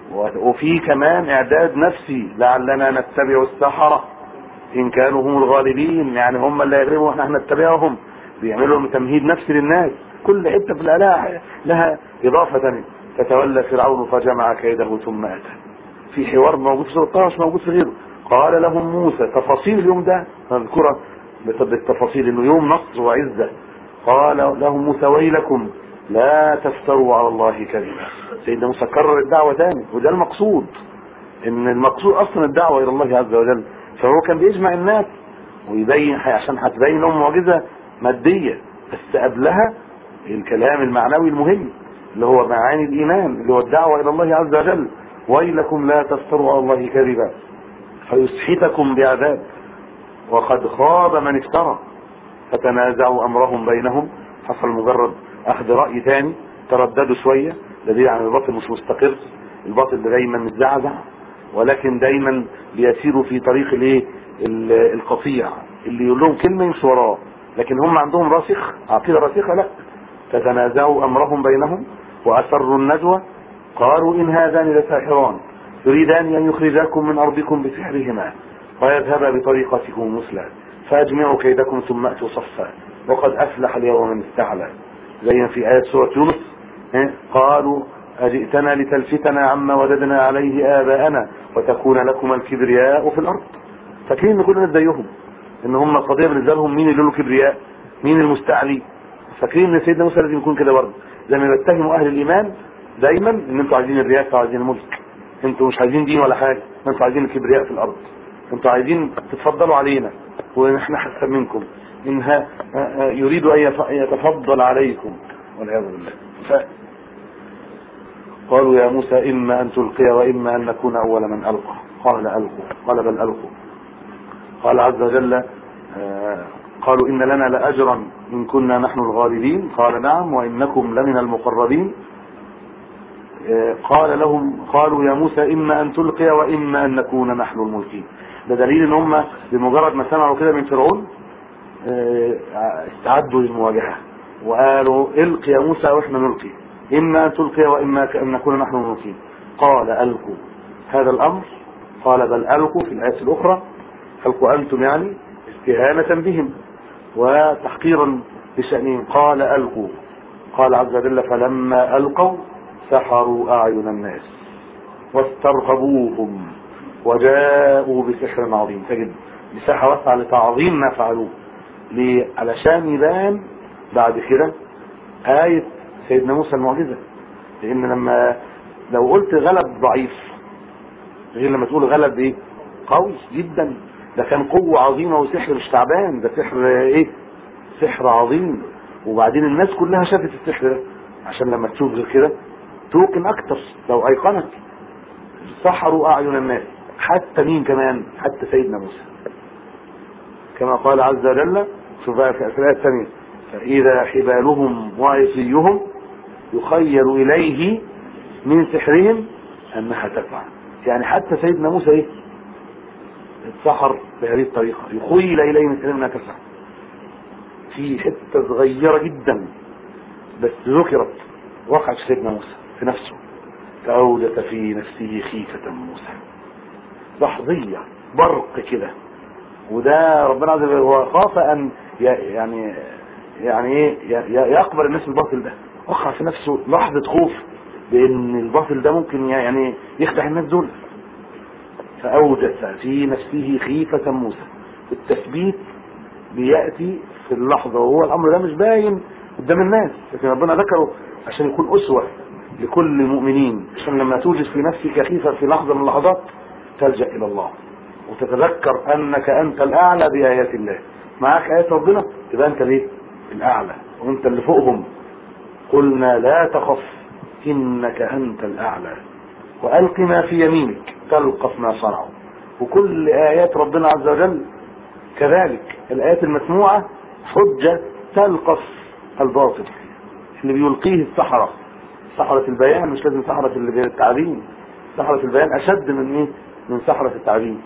وفي كمان اعداد نفسي لعلنا نتبع السحرة ان كانوا هم الغالبين، يعني هم اللي يغلبوا واحنا نتبعهم. بيعملوا تمهيد نفسي للناس، كل حته في الاله لها اضافه ثانيه. فتولى فرعون فجمع كيده ثم اتى. في حوار موجود في سوره طه مش موجود في غيره. قال لهم موسى، تفاصيل اليوم ده نذكرها بالتفاصيل انه يوم نصر وعزه. قال لهم موسى ويلكم لا تفتروا على الله كذبا. سيدنا موسى كرر الدعوة تاني، وده المقصود، ان المقصود اصلا الدعوة الى الله عز وجل. فهو كان بيجمع الناس ويبين عشان هتبين لهم معجزة مادية، بس قبلها الكلام المعنوي المهم اللي هو معاني الايمان اللي هو الدعوة الى الله عز وجل. ويلكم لا تفتروا على الله كذبا فيسحتكم بعذاب وقد خاب من افترى. فتنازعوا امرهم بينهم، حصل مجرد اخذ رأي ثاني، ترددوا شوية. ده دليل على الباطل مش مستقر، الباطل دايما متزعزع، ولكن دايما بيسيروا في طريق الايه القطيع اللي يقول لهم كلمه يمشوا وراه، لكن هم عندهم راسخ عقيده راسخه. لا، فتنازعوا امرهم بينهم واسروا النجوى قالوا ان هذان لساحران يريدان ان يخرجاكم من ارضكم بسحرهما ويذهبا بطريقتكم مثلى فاجمعوا كيدكم ثم اتوا صفا وقد افلح اليوم من استعلى. زي في ايات سوره يونس قالوا أجئتنا لتلفتنا عما وجدنا عليه آباءنا وتكون لكم الكبرياء في الأرض. فاكرين ان كل الناس زيهم، ان هم القضية بالنسبة لهم مين اللي له كبرياء مين المستعلي. فاكرين ان سيدنا موسى لازم يكون كده برضه، زي ما بيتهموا اهل الايمان دايما ان انتوا عايزين الرياسة وعايزين الملك، انتوا مش عايزين دين ولا حاجة، انتوا عايزين الكبرياء في الأرض، انتوا عايزين تتفضلوا علينا ونحن احسن منكم، انها يريد ان يتفضل عليكم والعياذ بالله. ف قالوا يا موسى إما أن تلقي وإما أن نكون أول من ألقى. قال ألقوا. قال بل ألقوا. قال عز وجل آه قالوا إن لنا لأجرا إن كنا نحن الغالبين. قال نعم وإنكم لمن المقربين. آه قال لهم قالوا يا موسى إما أن تلقي وإما أن نكون نحن الملقين. ده دليل إن هم بمجرد ما سمعوا كده من فرعون آه استعدوا للمواجهة وقالوا القي يا موسى وإحنا نلقي، إما أن تلقي وإما أن نكون نحن الملقين. قال ألقوا هذا الأمر. قال بل ألقوا في الآية الأخرى ألقوا أنتم يعني استهانة بهم. وتحقيرا لشأنهم. قال ألقوا، قال عز وجل فلما ألقوا سحروا أعين الناس واسترهبوهم وجاءوا بسحر عظيم. تجد مساحة واسعة لتعظيم ما فعلوه، ليه؟ علشان يبان بعد كده آية سيدنا موسى المعجزة. لأن لما لو قلت غلب ضعيف غير لما تقول غلب ايه قوي جدا، ده كان قوة عظيمة وسحر مش تعبان، ده سحر ايه سحر عظيم. وبعدين الناس كلها شافت السحر ده، عشان لما تشوف غير كده توقن اكتر. لو ايقنت سحروا اعين الناس، حتى مين كمان؟ حتى سيدنا موسى، كما قال عز وجل شوف بقى في الآية الثانية فإذا حبالهم وعصيهم يخيل إليه من سحرهم أنها تسعى. يعني حتى سيدنا موسى ايه اتسحر بهذه الطريقة، يخيل إليه من سحرهم أنها تسعى. في حتة صغيرة جدا بس ذكرت وقعت سيدنا موسى في نفسه، فأوجس في نفسه خيفة موسى، لحظية برق كده. وده ربنا عز وجل وخاف ان يعني يعني ايه يقبل الناس الباطل ده، وقع في نفسه لحظة خوف بان الباطل ده ممكن يعني يخدع الناس دول. فأوجس في نفسه خيفة موسى. التثبيت بيأتي في اللحظة، وهو الامر ده مش باين قدام الناس، لكن ربنا ذكره عشان يكون أسوة لكل المؤمنين، عشان لما توجد في نفسك خيفة في لحظة من اللحظات تلجأ إلى الله وتتذكر أنك أنت الأعلى بآيات الله. معاك آيات ربنا تبقى أنت ليه الأعلى وأنت اللي فوقهم. قلنا لا تخف إنك أنت الأعلى وألق ما في يمينك تلقف ما صنعوا. وكل آيات ربنا عز وجل كذلك، الآيات المسموعة حجة تلقف الباطل اللي بيلقيه السحرة. سحرة البيان مش لازم سحرة التعبين، سحرة البيان أشد من إيه من سحرة التعبين.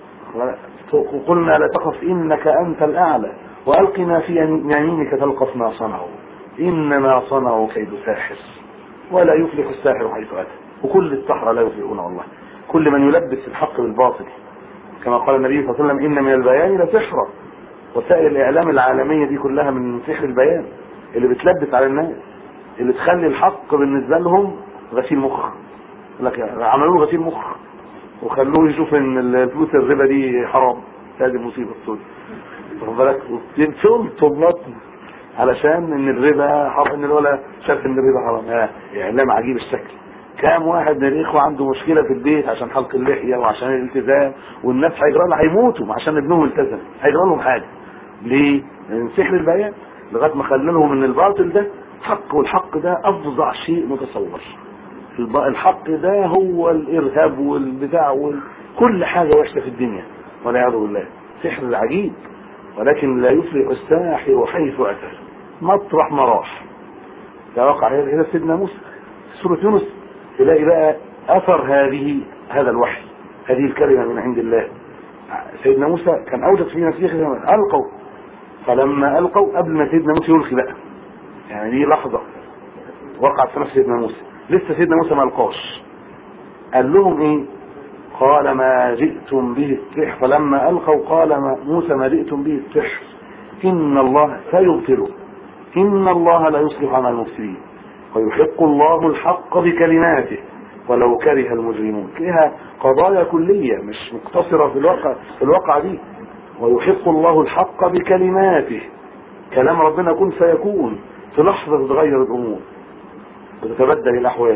قلنا لا تخف إنك أنت الأعلى وألق ما في يمينك تلقف ما صنعوا إنما صنعوا كيد ساحر ولا يفلح الساحر حيث أتى. وكل السحرة لا يفلحون والله، كل من يلبس الحق بالباطل، كما قال النبي صلى الله عليه وسلم إن من البيان لسحرا. وسائل الإعلام العالمية دي كلها من سحر البيان، اللي بتلبس على الناس، اللي تخلي الحق بالنسبة لهم غسيل مخ. لك عملوه غسيل مخ وخلوه يشوف ان الفلوس الربا دي حرام. هذه المصيبه السوداء، واخد بالك؟ طلاب علشان ان الربا حرام، ان الولا شاف ان الربا حرام. اه اعلام عجيب الشكل. كام واحد من الاخوه عنده مشكله في البيت عشان حلق اللحيه وعشان الالتزام، والناس هيجرى لها هيموتوا عشان ابنهم التزم، هيجرى لهم حاجه ليه؟ من سحر البيان لغايه ما خللهم ان الباطل ده حق، والحق ده افظع شيء متصور. الحق ده هو الارهاب والبتاع وكل حاجة وحشة في الدنيا والعياذ بالله. سحر عجيب، ولكن لا يفلح الساحر حيث أتى، مطرح ما راح. ده وقع هذا سيدنا موسى في سورة يونس. تلاقي بقى أثر هذه هذا الوحي، هذه الكلمة من عند الله. سيدنا موسى كان أوجد في نفسه ألقوا، فلما ألقوا قبل ما سيدنا موسى يلقي بقى، يعني دي لحظة وقعت في نفس سيدنا موسى. لسه سيدنا موسى ما القاش، قال لهم ايه؟ قال ما جئتم به السحر. فلما القوا قال ما موسى ما جئتم به السحر ان الله سيبطله ان الله لا يصلح عمل المفسدين ويحق الله الحق بكلماته ولو كره المجرمون. فيها قضايا كلية مش مقتصرة في الواقع في الواقع دي. ويحق الله الحق بكلماته، كلام ربنا يكون سيكون في لحظة تتغير الامور وتتبدل الأحوال.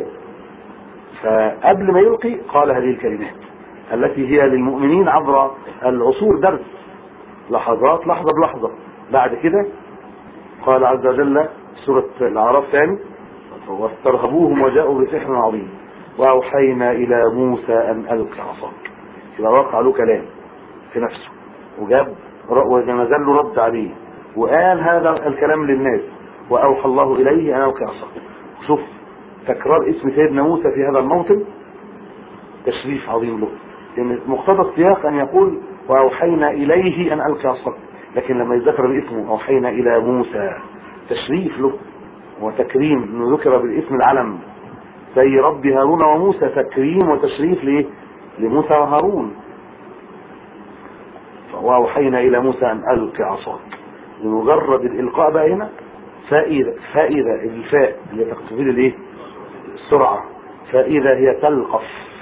فقبل ما يلقي قال هذه الكلمات التي هي للمؤمنين عبر العصور درس، لحظات لحظة بلحظة. بعد كده قال عز وجل سورة الأعراف ثاني واسترهبوهم وجاءوا بسحر عظيم وأوحينا إلى موسى أن ألق عصاك. يبقى وقع له كلام في نفسه وجاب وما زال له رد عليه وقال هذا الكلام للناس وأوحى الله إليه أن ألق عصاك. شوف تكرار اسم سيدنا موسى في هذا الموطن تشريف عظيم له، لأن مقتضى السياق أن يقول وأوحينا إليه أن ألقى عصاك، لكن لما يذكر باسمه أوحينا إلى موسى تشريف له وتكريم، إنه ذكر بالاسم العلم زي رب هارون وموسى، تكريم وتشريف ليه؟ لموسى وهارون. وأوحينا إلى موسى أن ألقى عصاك بمجرد الإلقاء بقى هنا فإذا فإذا الفاء اللي تقتضي الايه السرعة، فإذا هي تلقف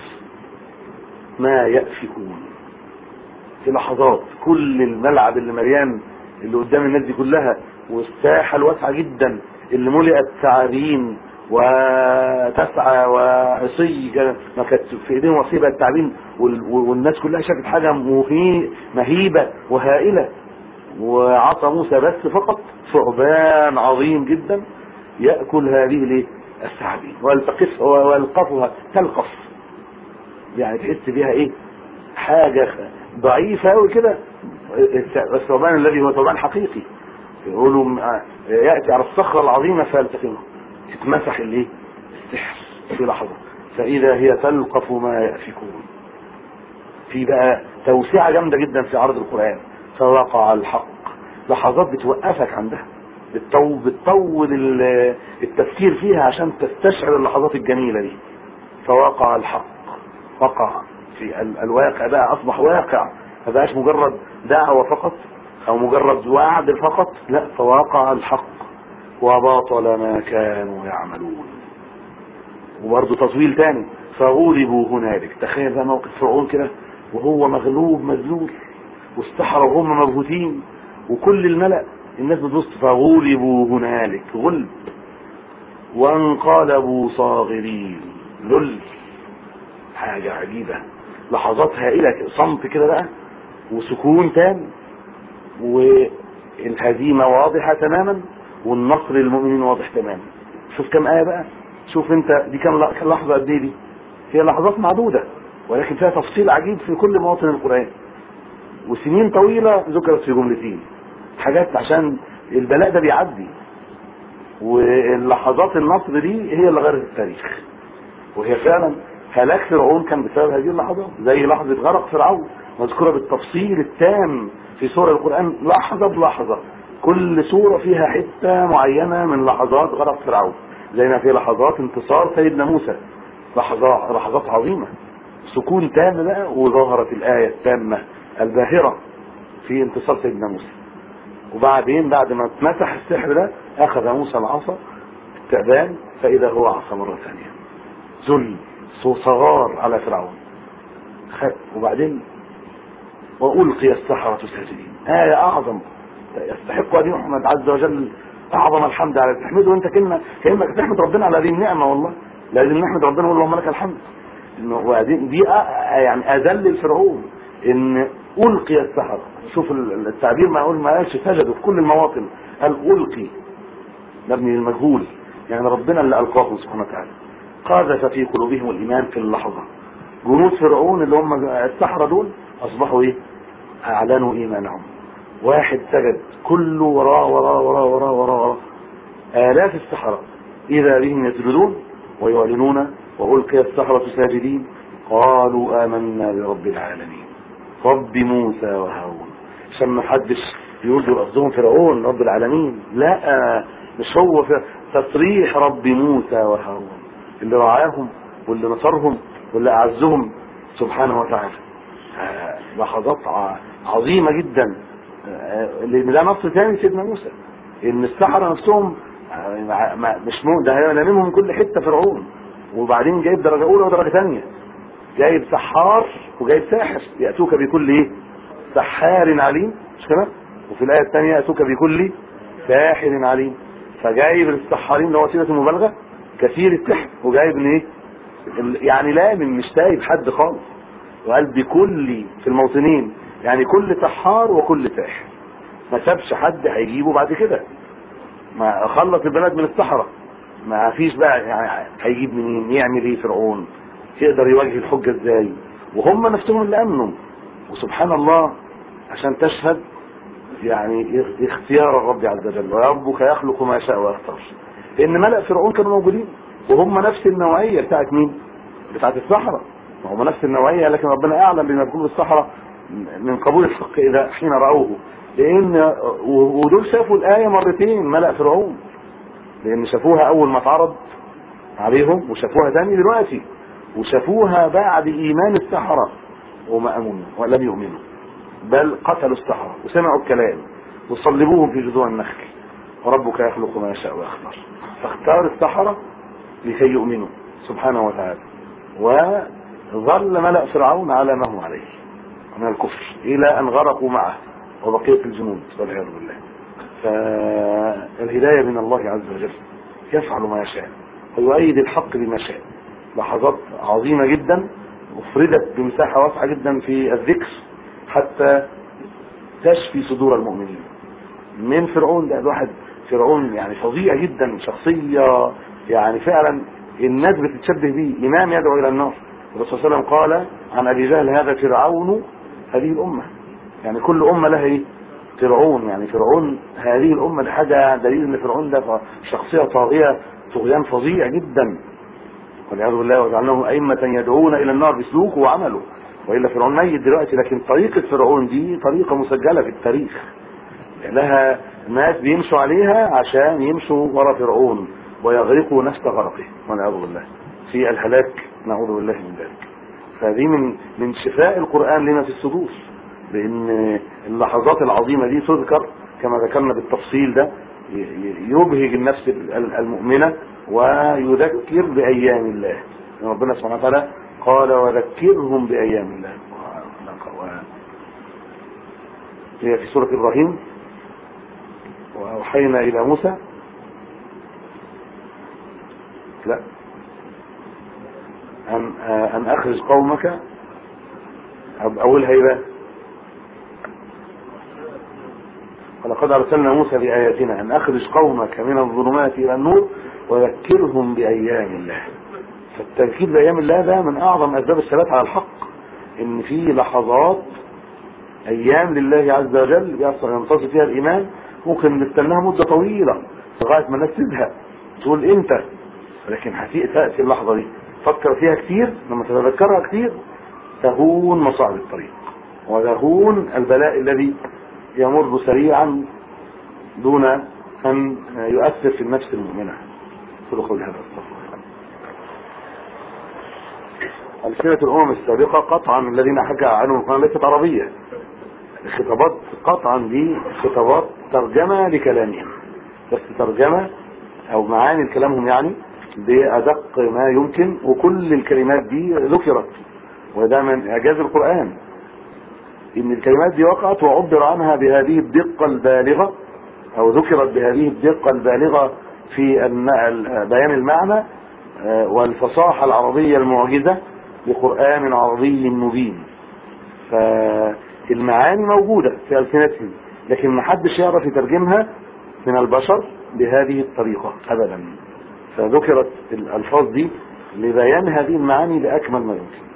ما يأفكون. في لحظات كل الملعب اللي مليان اللي قدام الناس دي كلها والساحة الواسعة جدا اللي ملئت ثعابين وتسعى وعصي ما كانت في ايديهم وصيبة التعبين، والناس كلها شافت حاجة مهيبة وهائلة، وعصى موسى بس فقط ثعبان عظيم جدا يأكل هذه الايه الثعابين والتقف والقفها تلقف، يعني تحس بها ايه حاجة ضعيفة قوي كده. الثعبان الذي هو ثعبان حقيقي يقولوا يأتي على الصخرة العظيمة فيلتقمه، تتمسح الايه السحر في لحظة، فإذا هي تلقف ما يأفكون. في بقى توسعة جامدة جدا في عرض القرآن، فوقع الحق، لحظات بتوقفك عندها، بتطول, بتطول التفكير فيها عشان تستشعر اللحظات الجميلة دي. فوقع الحق، وقع في الواقع بقى، أصبح واقع، ما بقاش مجرد دعوة فقط أو مجرد وعد فقط، لا، فوقع الحق وباطل ما كانوا يعملون. وبرضه تطويل تاني، فغلبوا هنالك. تخيل بقى موقف فرعون كده وهو مغلوب مذلول، والسحرة وهم مبهوتين وكل الملأ الناس بتبص، فغلبوا هنالك غلب وانقلبوا صاغرين ذل. حاجة عجيبة، لحظات هائلة، صمت كده بقى وسكون تام، والهزيمة واضحة تماما والنصر للمؤمنين واضح تماما. شوف كم آية بقى، شوف انت دي كم لحظة قد ايه دي، هي لحظات معدودة ولكن فيها تفصيل عجيب في كل مواطن القرآن، وسنين طويلة ذكرت في جملتين، حاجات عشان البلاء ده بيعدي، واللحظات النصر دي هي اللي غيرت التاريخ. وهي فعلا هلاك فرعون كان بسبب هذه اللحظات، زي لحظة غرق فرعون مذكورة بالتفصيل التام في سورة القرآن لحظة بلحظة، كل سورة فيها حتة معينة من لحظات غرق فرعون، زي ما في لحظات انتصار سيدنا موسى، لحظات لحظات عظيمة، سكون تام بقى، وظهرت الآية التامة الباهرة في انتصار سيدنا موسى. وبعدين بعد ما اتمسح السحر ده أخذ موسى العصا التعبان فإذا هو عصا مرة ثانية، ذل صغار على فرعون. وبعدين وألقي السحرة ساجدين، آية أعظم يستحق أن يحمد عز وجل أعظم الحمد على تحمده، وأنت كلمة كلمة تحمد ربنا على هذه النعمة، والله لازم نحمد ربنا ونقول اللهم لك الحمد. وبعدين دي يعني أذل الفرعون إن ألقي السحرة. شوف التعبير، ما أقول ما قالش سجدوا في كل المواطن، قال ألقي مبني للمجهول، يعني ربنا اللي ألقاه سبحانه وتعالى. قاذف في قلوبهم الإيمان في اللحظة. جنود فرعون اللي هم السحرة دول أصبحوا إيه؟ أعلنوا إيمانهم. واحد سجد كله وراه وراه وراه وراه وراه، آلاف السحرة إذا بهم يسجدون ويعلنون وألقي السحرة ساجدين قالوا آمنا برب العالمين رب موسى وهارون. عشان ما حدش يقول دول قصدهم فرعون رب العالمين، لا، مش هو، في تصريح رب موسى وهارون اللي رعاهم واللي نصرهم واللي أعزهم سبحانه وتعالى. لحظات عظيمة جدا. اللي ده نص ثاني سيدنا موسى، ان السحرة نفسهم مش مو ده لاممهم من كل حتة فرعون، وبعدين جايب درجة اولى ودرجة ثانية، جايب سحار وجايب ساحر، يأتوك بكل ايه سحار عليم، مش كده؟ وفي الآية الثانية يأتوك بكل ساحر عليم. فجايب السحارين اللي هو سيرة المبالغة كثير السحر، وجايب ايه يعني لامم، مش سايب حد خالص، وقال بكل في الموطنين، يعني كل سحار وكل ساحر، ما سابش حد هيجيبه بعد كده، ما خلص البلد من السحرة، ما فيش بقى يعني هيجيب منين، يعمل ايه فرعون، يقدر يواجه الحجة ازاي، وهم نفسهم اللي امنوا. وسبحان الله عشان تشهد يعني اختيار الرب عز وجل، وربك يخلق ما يشاء ويختار، لان ملأ فرعون كانوا موجودين وهم نفس النوعية بتاعت مين، بتاعت السحرة، هم نفس النوعية، لكن ربنا اعلم بما يكون السحرة من قبول الحق اذا حين رأوه، لان ودول شافوا الآية مرتين ملأ فرعون، لان شافوها اول ما اتعرض عليهم، وشافوها تاني دلوقتي، وشافوها بعد ايمان السحرة وما امنوا ولم يؤمنوا، بل قتلوا السحرة وسمعوا الكلام وصلبوهم في جذوع النخل وربك يخلق ما يشاء ويختار. فاختار السحرة لكي يؤمنوا سبحانه وتعالى، وظل ملأ فرعون على ما هو عليه من الكفر إلى أن غرقوا معه وبقية الجنود والعياذ بالله. فالهداية من الله عز وجل، يفعل ما يشاء ويؤيد الحق بما شاء. لحظات عظيمة جدا أفردت بمساحة واسعة جدا في الذكر حتى تشفي صدور المؤمنين من فرعون. ده الواحد فرعون يعني فظيع جدا، شخصية يعني فعلا الناس بتتشبه به، إمام يدعو إلى النار. الرسول صلى الله عليه وسلم قال عن أبي جهل هذا فرعون هذه الأمة. يعني كل أمة لها إيه؟ فرعون. يعني فرعون هذه الأمة ده حاجة دليل إن فرعون ده شخصية طاغية طغيان فظيع جدا والعياذ بالله. وجعلناهم أئمة يدعون إلى النار بسلوكه وعمله، وإلا فرعون ميت دلوقتي. لكن طريقة فرعون دي طريقة مسجلة في التاريخ، لها ناس بيمشوا عليها عشان يمشوا وراء فرعون ويغرقوا نفس غرقه والعياذ بالله في الهلاك، نعوذ بالله من ذلك. فهذه من من شفاء القرآن لنا في الصدور، لأن اللحظات العظيمة دي تذكر كما ذكرنا بالتفصيل ده، يبهج النفس المؤمنة ويذكر بأيام الله. ربنا سبحانه وتعالى قال وذكرهم بأيام الله. هي في سورة إبراهيم وأوحينا إلى موسى، لا أن, أن أخرج قومك، أولها إيه؟ ولقد أرسلنا موسى بآياتنا أن أخرج قومك من الظلمات إلى النور وذكرهم بأيام الله. فالتذكير بأيام الله ده من أعظم أسباب الثبات على الحق، إن في لحظات أيام لله عز وجل ينتصر فيها الإيمان ممكن نستناها مدة طويلة لغاية ما الناس تزهق تقول إمتى، لكن هتأتي اللحظة دي فكر فيها كتير. لما تتذكرها كتير تهون مصاعب الطريق وتهون البلاء الذي يمر سريعا دون أن يؤثر في النفس المؤمنة. تدخل هذا الصف. ألسنة الأمم السابقة قطعا الذين حكى عنهم القرآن ليست عربية، الخطابات قطعا دي خطابات ترجمة لكلامهم، بس ترجمة أو معاني كلامهم يعني بأدق ما يمكن، وكل الكلمات دي ذكرت، وده من إعجاز القرآن إن الكلمات دي وقعت وعبر عنها بهذه الدقة البالغة، أو ذكرت بهذه الدقة البالغة في بيان المعنى والفصاحة العربية المعجزة بقرآن عربي مبين. فالمعاني موجودة في ألسنتهم، لكن ما حدش يعرف يترجمها من البشر بهذه الطريقة أبدا. فذكرت الألفاظ دي لبيان هذه المعاني بأكمل ما يمكن.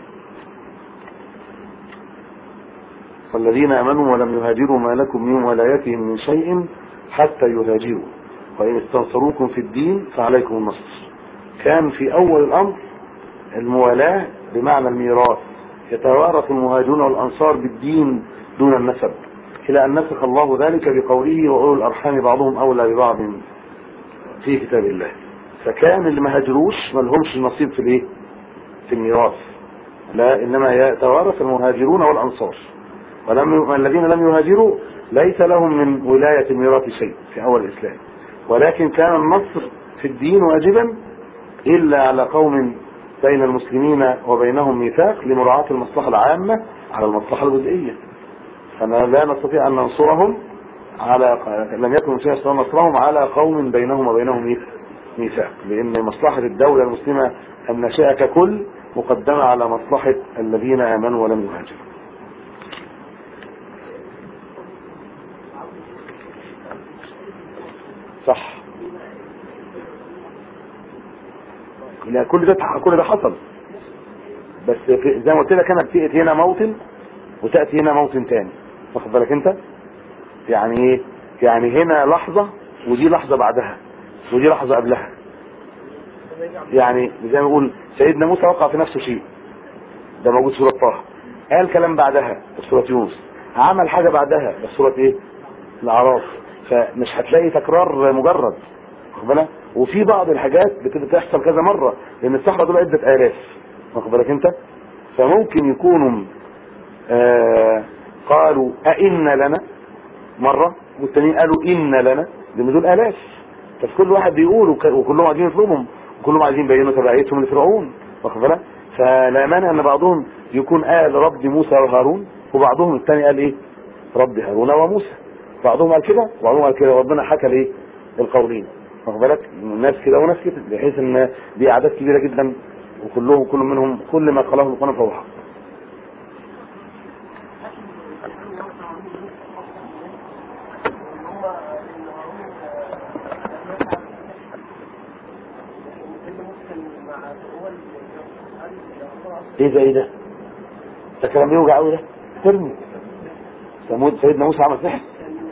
والذين آمنوا ولم يهاجروا ما لكم من ولايتهم من شيء حتى يهاجروا وإن استنصروكم في الدين فعليكم النصر. كان في أول الأمر الموالاة بمعنى الميراث، يتوارث المهاجرون والأنصار بالدين دون النسب، إلى أن نسخ الله ذلك بقوله وأولو الأرحام بعضهم أولى ببعض في كتاب الله. فكان اللي ما هاجروش ما لهمش نصيب في الايه؟ في الميراث، لا، إنما يتوارث المهاجرون والأنصار. ولم الذين لم يهاجروا ليس لهم من ولاية الميراث شيء في أول الإسلام، ولكن كان النصر في الدين واجبا إلا على قوم بين المسلمين وبينهم ميثاق لمراعاة المصلحة العامة على المصلحة الجزئية. فلا لا نستطيع أن ننصرهم على لم يكن فيها استطاع نصرهم على قوم بينهم وبينهم ميثاق، لأن مصلحة الدولة المسلمة الناشئة ككل مقدمة على مصلحة الذين آمنوا ولم يهاجروا. صح، لا كل ده كل ده حصل، بس زي ما قلت لك انا بتأتي هنا موطن وتأتي هنا موطن تاني، واخد بالك انت؟ يعني ايه؟ يعني هنا لحظة ودي لحظة بعدها ودي لحظة قبلها. يعني زي ما نقول سيدنا موسى وقع في نفسه شيء، ده موجود في سورة طه، قال كلام بعدها في سورة يونس، عمل حاجة بعدها في سورة ايه؟ الأعراف. فمش هتلاقي تكرار مجرد، واخد بالك؟ وفي بعض الحاجات بتحصل كذا مرة، لأن السحرة دول عدة آلاف، واخد بالك انت؟ فممكن يكونوا آه قالوا أئن لنا مرة، والتانيين قالوا إن لنا، لأن دول آلاف، بس كل واحد بيقول وكلهم عايزين يطلبهم وكلهم عايزين يبينوا تبعيتهم لفرعون، واخد بالك؟ فلا مانع ان بعضهم يكون قال رب موسى وهارون، وبعضهم الثاني قال ايه؟ رب هارون وموسى. بعضهم قال كده وبعضهم قال كده، ربنا حكى الايه؟ القولين، واخد بالك؟ ناس كده وناس كده، بحيث ان دي اعداد كبيره جدا، وكلهم كل منهم كل ما قاله القرآن فهو حق. ايه ده ايه ده ده كلام يوجع قوي ده. ترمي ثمود سيدنا موسى عمل سحر؟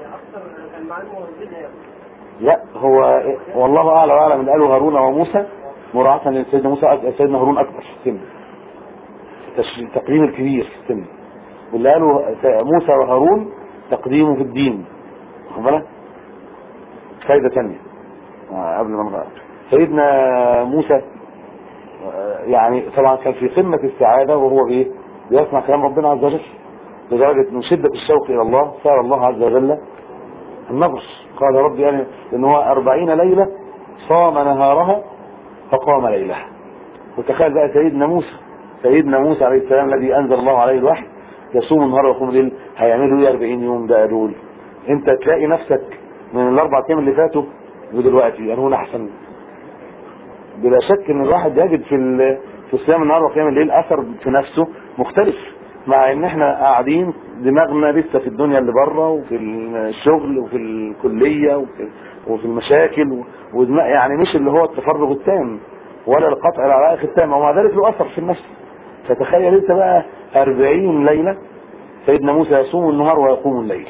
لا، هو والله اعلى واعلم من قالوا هارون وموسى مراعاة لسيدنا موسى، سيدنا هارون اكبر في السن، التقديم الكبير في السن، واللي قالوا موسى وهارون تقديمه في الدين، واخد بالك؟ فايدة ثانية قبل ما نغير. سيدنا موسى يعني طبعا كان في قمة السعادة وهو بايه؟ بيسمع كلام ربنا عز وجل، لدرجة من شدة الشوق إلى الله سأل الله عز وجل النظر، قال ربي يعني إن هو أربعين ليلة صام نهارها فقام ليلها. وتخيل بقى سيدنا موسى سيدنا موسى عليه السلام الذي أنزل الله عليه الوحي يصوم النهار ويقوم الليل، هيعملوا ايه أربعين يوم ده دول؟ انت تلاقي نفسك من الاربع ايام اللي فاتوا ودلوقتي يعني هو احسن. بلا شك ان الواحد يجد في في صيام النهار وقيام الليل اثر في نفسه مختلف، مع ان احنا قاعدين دماغنا لسه في الدنيا اللي بره وفي الشغل وفي الكليه وفي, وفي المشاكل ودماغ يعني مش اللي هو التفرغ التام ولا القطع العلائق التام، ومع ذلك له اثر في النفس. فتخيل انت بقى أربعين ليله سيدنا موسى يصوم النهار ويقوم الليل،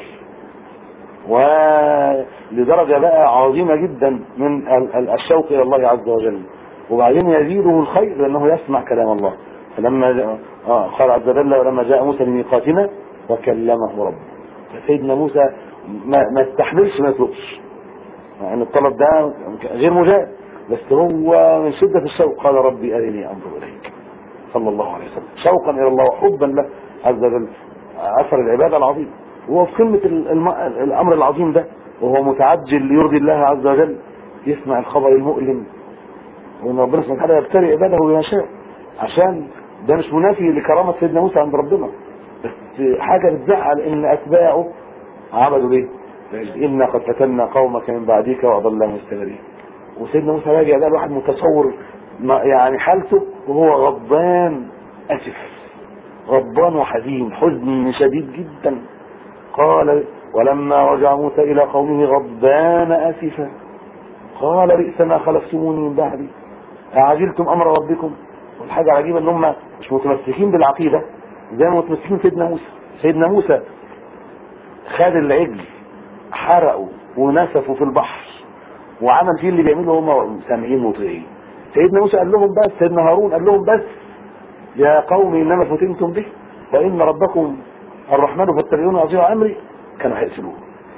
ولدرجه بقى عظيمه جدا من الشوق الى الله عز وجل، وبعدين يزيده الخير لانه يسمع كلام الله. فلما آه قال عز وجل ولما جاء موسى لميقاتنا وكلمه ربه، فسيدنا موسى ما, ما استحملش ما يطلبش، مع ان الطلب ده غير مجاب، بس هو من شده الشوق قال ربي ارني انظر اليك، صلى الله عليه وسلم، شوقا الى الله وحبا له عز وجل. اثر العباده العظيم وهو في قمه الامر العظيم ده، وهو متعجل ليرضي الله عز وجل، يسمع الخبر المؤلم وان ربنا سبحانه وتعالى يبتلي عباده بما شاء، عشان ده مش منافي لكرامه سيدنا موسى عند ربنا، بس حاجه بتزعل ان اتباعه عملوا ليه؟ إنا قد فتنا قومك من بعدك وأضلهم السامرين. وسيدنا موسى راجع ده الواحد متصور يعني حالته وهو غضبان أسف، غضبان وحزين حزن شديد جدا. قال ولما رجع موسى إلى قومه غضبان أسفا قال بئس ما خلفتموني من بعدي أعجلتم أمر ربكم. والحاجة عجيبة ان هم مش متمسكين بالعقيدة زي ما متمسكين سيدنا موسى. سيدنا موسى خد العجل حرقوا ونسفوا في البحر وعمل فيه اللي بيعمله هم سامعين مطيعين. سيدنا موسى قال لهم بس، سيدنا هارون قال لهم بس يا قوم انما فتنتم به وان ربكم الرحمن فاتبعون واطيعوا امري، كانوا هيقتلوه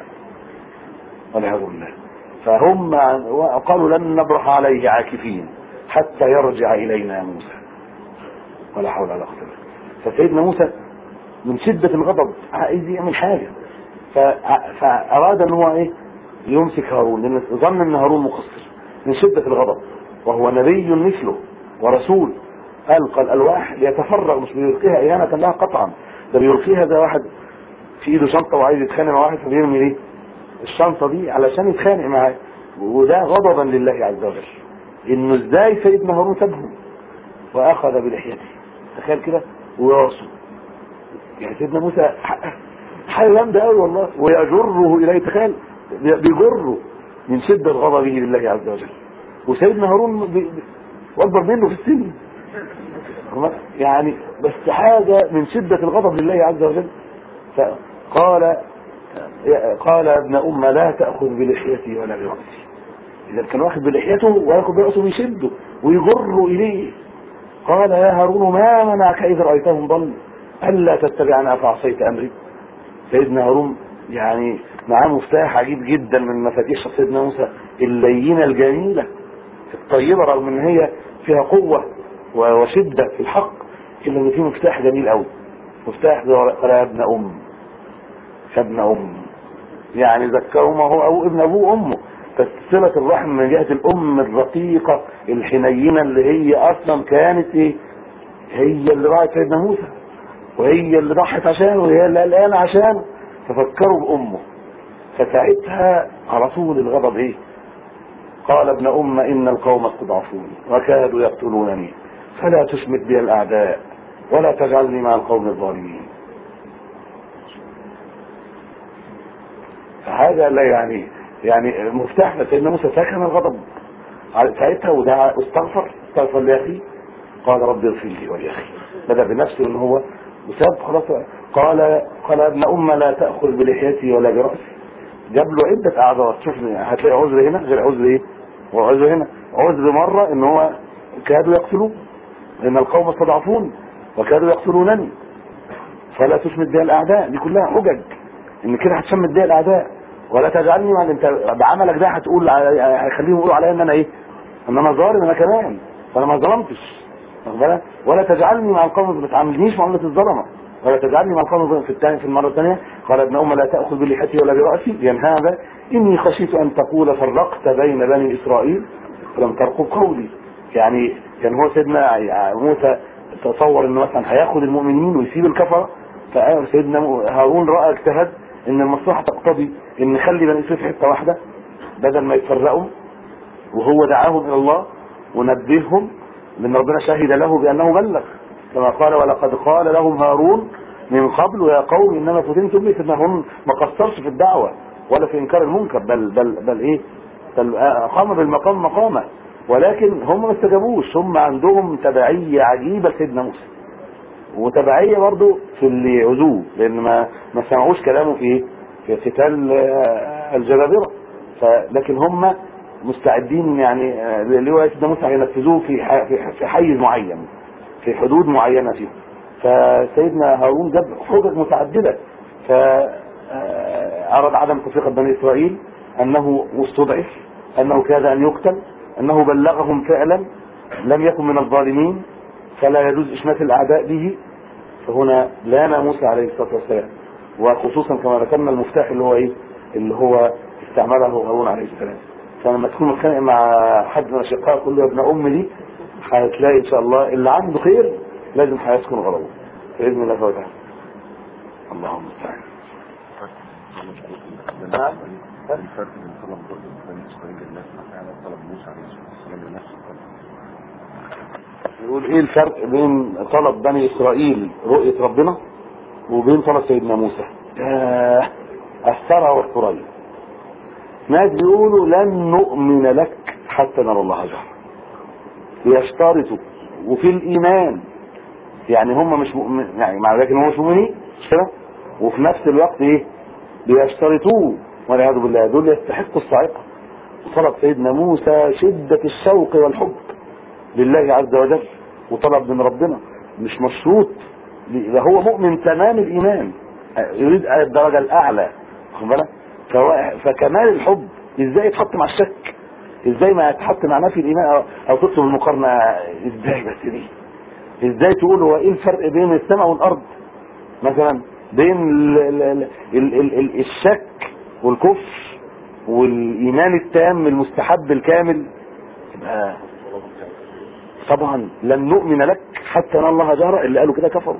والعياذ بالله. فهم قالوا لن نبرح عليه عاكفين حتى يرجع الينا يا موسى، ولا حول ولا قوه الا بالله. فسيدنا موسى من شده الغضب عايز يعمل حاجه، فاراد ان هو ايه يمسك هارون، لان ظن ان هارون مقصر من شده الغضب، وهو نبي مثله ورسول. القى الالواح ليتفرغ، مش بيلقيها اهانه لها قطعا، ده بيلقيها زي واحد في ايده شنطه وعايز يتخانق مع واحد فبيرمي ليه الشنطه دي علشان يتخانق معاه، وده غضبا لله عز وجل. انه ازاي سيدنا هارون سابهم واخذ بلحيته، تخيل كده وراسه. يعني سيدنا موسى حاجه جامده قوي والله، ويجره اليه، تخيل بيجره من شده غضبه لله عز وجل. وسيدنا هارون اكبر منه في السن يعني، بس حاجه من شده الغضب لله عز وجل. فقال قال يا ابن ام لا تاخذ بلحيتي ولا براسي. اذا كان واخد بلحيته وياخذ براسه ويشده ويجره اليه. قال يا هارون ما منعك اذا رايتهم ضل الا تتبعنا فعصيت امري. سيدنا هارون يعني معاه مفتاح عجيب جدا من مفاتيح سيدنا موسى، اللينه الجميله الطيبه، رغم ان هي فيها قوه وشده في الحق، الا ان فيه مفتاح جميل قوي. مفتاح قال يا ابن ام يا ابن ام يعني ذكرهم هو او ابن ابوه وامه. فصلة الرحم من جهة الام الرقيقة الحنينة اللي هي اصلا كانت ايه، هي اللي راحت سيدنا موسى وهي اللي ضحت عشانه وهي اللي قلقانه عشانه، ففكروا بامه. فساعتها على طول الغضب ايه، قال ابن ام ان القوم استضعفوني وكادوا يقتلونني فلا تشمت بي الاعداء ولا تجعلني مع القوم الظالمين. فهذا لا يعني يعني مفتاح لسيدنا موسى سكن الغضب ساعتها ودعا استغفر استغفر لاخيه، قال رب اغفر لي ولاخي، بدا بنفسه ان هو وساب خلاص. قال قال ابن ام لا تاخذ بلحيتي ولا براسي، جاب له عده اعذار. شوف هتلاقي عذر هنا غير عذر ايه، وعذر هنا عذر مره ان هو كادوا يقتلوه ان القوم استضعفوني وكادوا يقتلونني فلا تشمت بها الاعداء، دي كلها حجج ان كده هتشمت بها الاعداء ولا تجعلني مع انت بعملك ده هتقول هيخليهم يقولوا عليا ان انا ايه، ان انا ظالم انا كمان، فانا ما ظلمتش ولا تجعلني مع القوم، ما تعاملنيش معامله الظلمه ولا تجعلني مع القوم. في الثاني في المره الثانيه قال ابن ام لا تاخذ بلحيتي ولا براسي يعني هذا اني خشيت ان تقول فرقت بين بني اسرائيل فلم ترقب قولي. يعني كان هو سيدنا موسى تصور انه مثلا هياخد المؤمنين ويسيب الكفره، فسيدنا هارون راى اجتهد ان المصلحه تقتضي ان نخلي بني اسرائيل في حته واحده بدل ما يتفرقوا، وهو دعاهم الى الله ونبههم لان ربنا شهد له بانه بلغ كما قال ولقد قال لهم هارون من قبل يا قوم انما فتنتم به. سيدنا هارون ما قصرش في الدعوه ولا في انكار المنكر، بل بل بل ايه، بل قام بالمقام مقامه، ولكن هم ما استجابوش. هم عندهم تبعيه عجيبه سيدنا موسى وتبعيه برضه في اللي يعزوه لان ما ما سمعوش كلامه في في قتال الجبابره، فلكن هم مستعدين يعني اللي هو سيدنا موسى هينفذوه في في حيز معين في حدود معينه فيه. فسيدنا هارون جاب حجج متعدده، فعرض عدم تفرقه بني اسرائيل، انه مستضعف، انه كاد ان يقتل، انه بلغهم فعلا، لم يكن من الظالمين فلا يجوز اشمات الاعداء به. فهنا لان موسى عليه الصلاه والسلام، وخصوصا كما ذكرنا المفتاح اللي هو ايه، اللي هو استعمله هارون عليه السلام. فلما تكون متخانق مع حد من الاشقاء كل له ابن ام دي هتلاقي ان شاء الله اللي عنده خير لازم هيسكن غضبه باذن الله تعالى. اللهم استعان. نعم الفرق بين طلب بني اسرائيل لله سبحانه وطلب موسى عليه السلام لنفسه. يقول ايه الفرق بين طلب بني اسرائيل رؤيه ربنا وبين طلب سيدنا موسى؟ آه الثرى والثريا. ناس بيقولوا لن نؤمن لك حتى نرى الله جهرا، بيشترطوا وفي الايمان يعني هم مش مؤمن يعني مع ذلك هم مش مؤمنين كده، وفي نفس الوقت ايه بيشترطوه والعياذ بالله، دول يستحقوا الصاعقه. وطلب سيدنا موسى شده الشوق والحب لله عز وجل وطلب من ربنا مش مشروط، ده هو مؤمن تمام الايمان يريد الدرجه الاعلى واخد بالك. فكمال الحب ازاي يتحط مع الشك، ازاي ما يتحط مع نفي الايمان او, أو تطلب المقارنه ازاي بس دي، ازاي تقول هو ايه الفرق بين السماء والارض مثلا، بين ال ال ال ال ال ال الشك والكفر والايمان التام المستحب الكامل. طبعا لن نؤمن لك حتى نرى الله جهرا، اللي قالوا كده كفروا.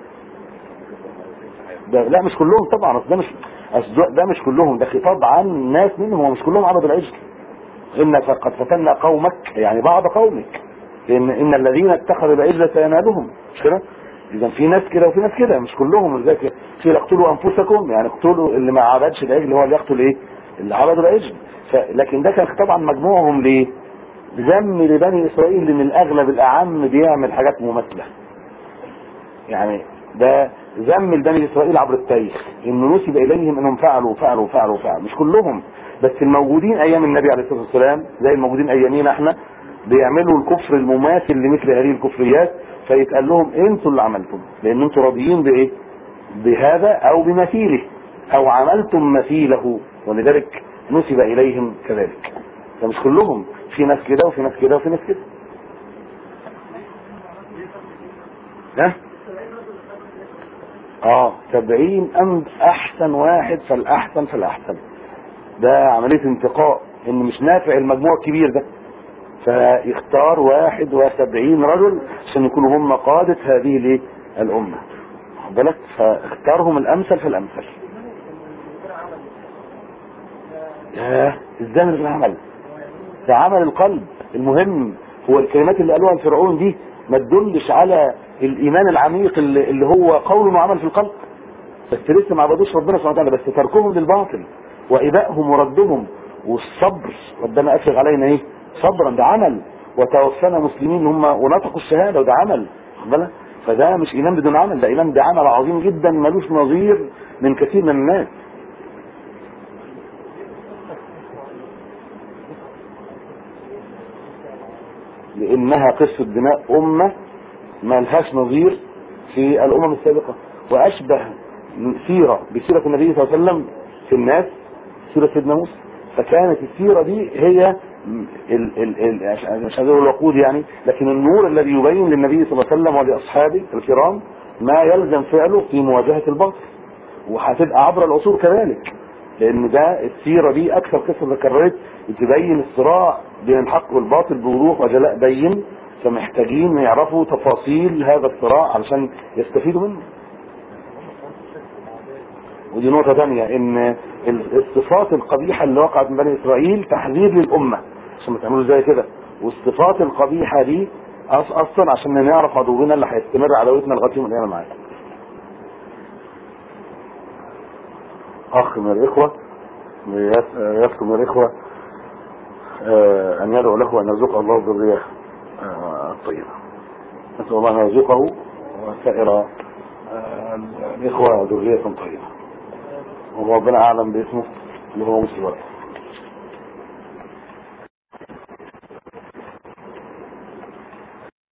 ده لا مش كلهم طبعا، ده مش ده مش كلهم، ده خطاب عن ناس منهم ومش كلهم عبدوا العجل. إن قد فتنا قومك يعني بعض قومك، إن إن الذين اتخذوا العجل سينالهم، مش كده؟ إذا في ناس كده وفي ناس كده مش كلهم. ذلك قيل اقتلوا أنفسكم يعني اقتلوا اللي ما عبدش العجل هو اللي يقتل إيه؟ اللي عبدوا العجل. لكن ده كان خطاب عن مجموعهم ليه؟ ذم لبني إسرائيل لأن الأغلب الأعم بيعمل حاجات مماثلة. يعني ده ذم لبني إسرائيل عبر التاريخ إنه نسب إليهم إنهم فعلوا وفعلوا وفعلوا وفعلوا، مش كلهم بس الموجودين أيام النبي عليه الصلاة والسلام زي الموجودين أيامينا احنا بيعملوا الكفر المماثل لمثل هذه الكفريات، فيتقال لهم انتوا اللي عملتم لأن انتوا راضيين بإيه؟ بهذا أو بمثيله أو عملتم مثيله، ولذلك نسب إليهم كذلك. فمش كلهم، في ناس كده وفي ناس كده وفي ناس كده. ها؟ اه سبعين أم أحسن واحد فالأحسن فالأحسن. ده عملية انتقاء ان مش نافع المجموع الكبير ده، فيختار واحد وسبعين رجل عشان يكونوا هم قادة هذه الايه الامة، واخد بالك؟ فاختارهم الامثل فالامثل. ياه ازاي من العمل ده؟ عمل القلب المهم. هو الكلمات اللي قالوها الفرعون دي ما تدلش على الايمان العميق اللي, اللي هو قول وعمل في القلب، بس لسه ما عبدوش ربنا سبحانه وتعالى، بس تركهم للباطل وإبائهم وردهم والصبر. ربنا أفرغ علينا ايه صبرا، ده عمل. وتوفنا مسلمين هم ونطقوا الشهادة، وده عمل. فده مش إيمان بدون عمل، ده إيمان بعمل عظيم جدا ملوش نظير من كثير من الناس. لأنها قصة دماء أمة ما لهاش نظير في الأمم السابقة، وأشبه سيرة بسيرة النبي صلى الله عليه وسلم في الناس سيرة سيدنا موسى. فكانت السيرة دي هي ال ال ال مش هقول الوقود يعني، لكن النور الذي يبين للنبي صلى الله عليه وسلم ولأصحابه الكرام ما يلزم فعله في مواجهة الباطل، وهتبقى عبر العصور كذلك، لأن ده السيرة دي أكثر قصة ذكرت تبين الصراع بين الحق والباطل بوضوح وجلاء بين، فمحتاجين يعرفوا تفاصيل هذا الصراع علشان يستفيدوا منه. ودي نقطة ثانية، ان الصفات القبيحة اللي وقعت من بني اسرائيل تحذير للأمة عشان ما تعملوا زي كده، والصفات القبيحة دي اصلا عشان نعرف عدونا اللي هيستمر عداوتنا لغاية يوم القيامة معانا. اخ من الاخوة يذكر من الاخوة ان يدعو له ان يرزقه الله الذرية الطيبة. نسأل الله ان يرزقه وسائر الإخوة ذرية طيبة، وربنا أعلم باسمه اللي هو مسلم.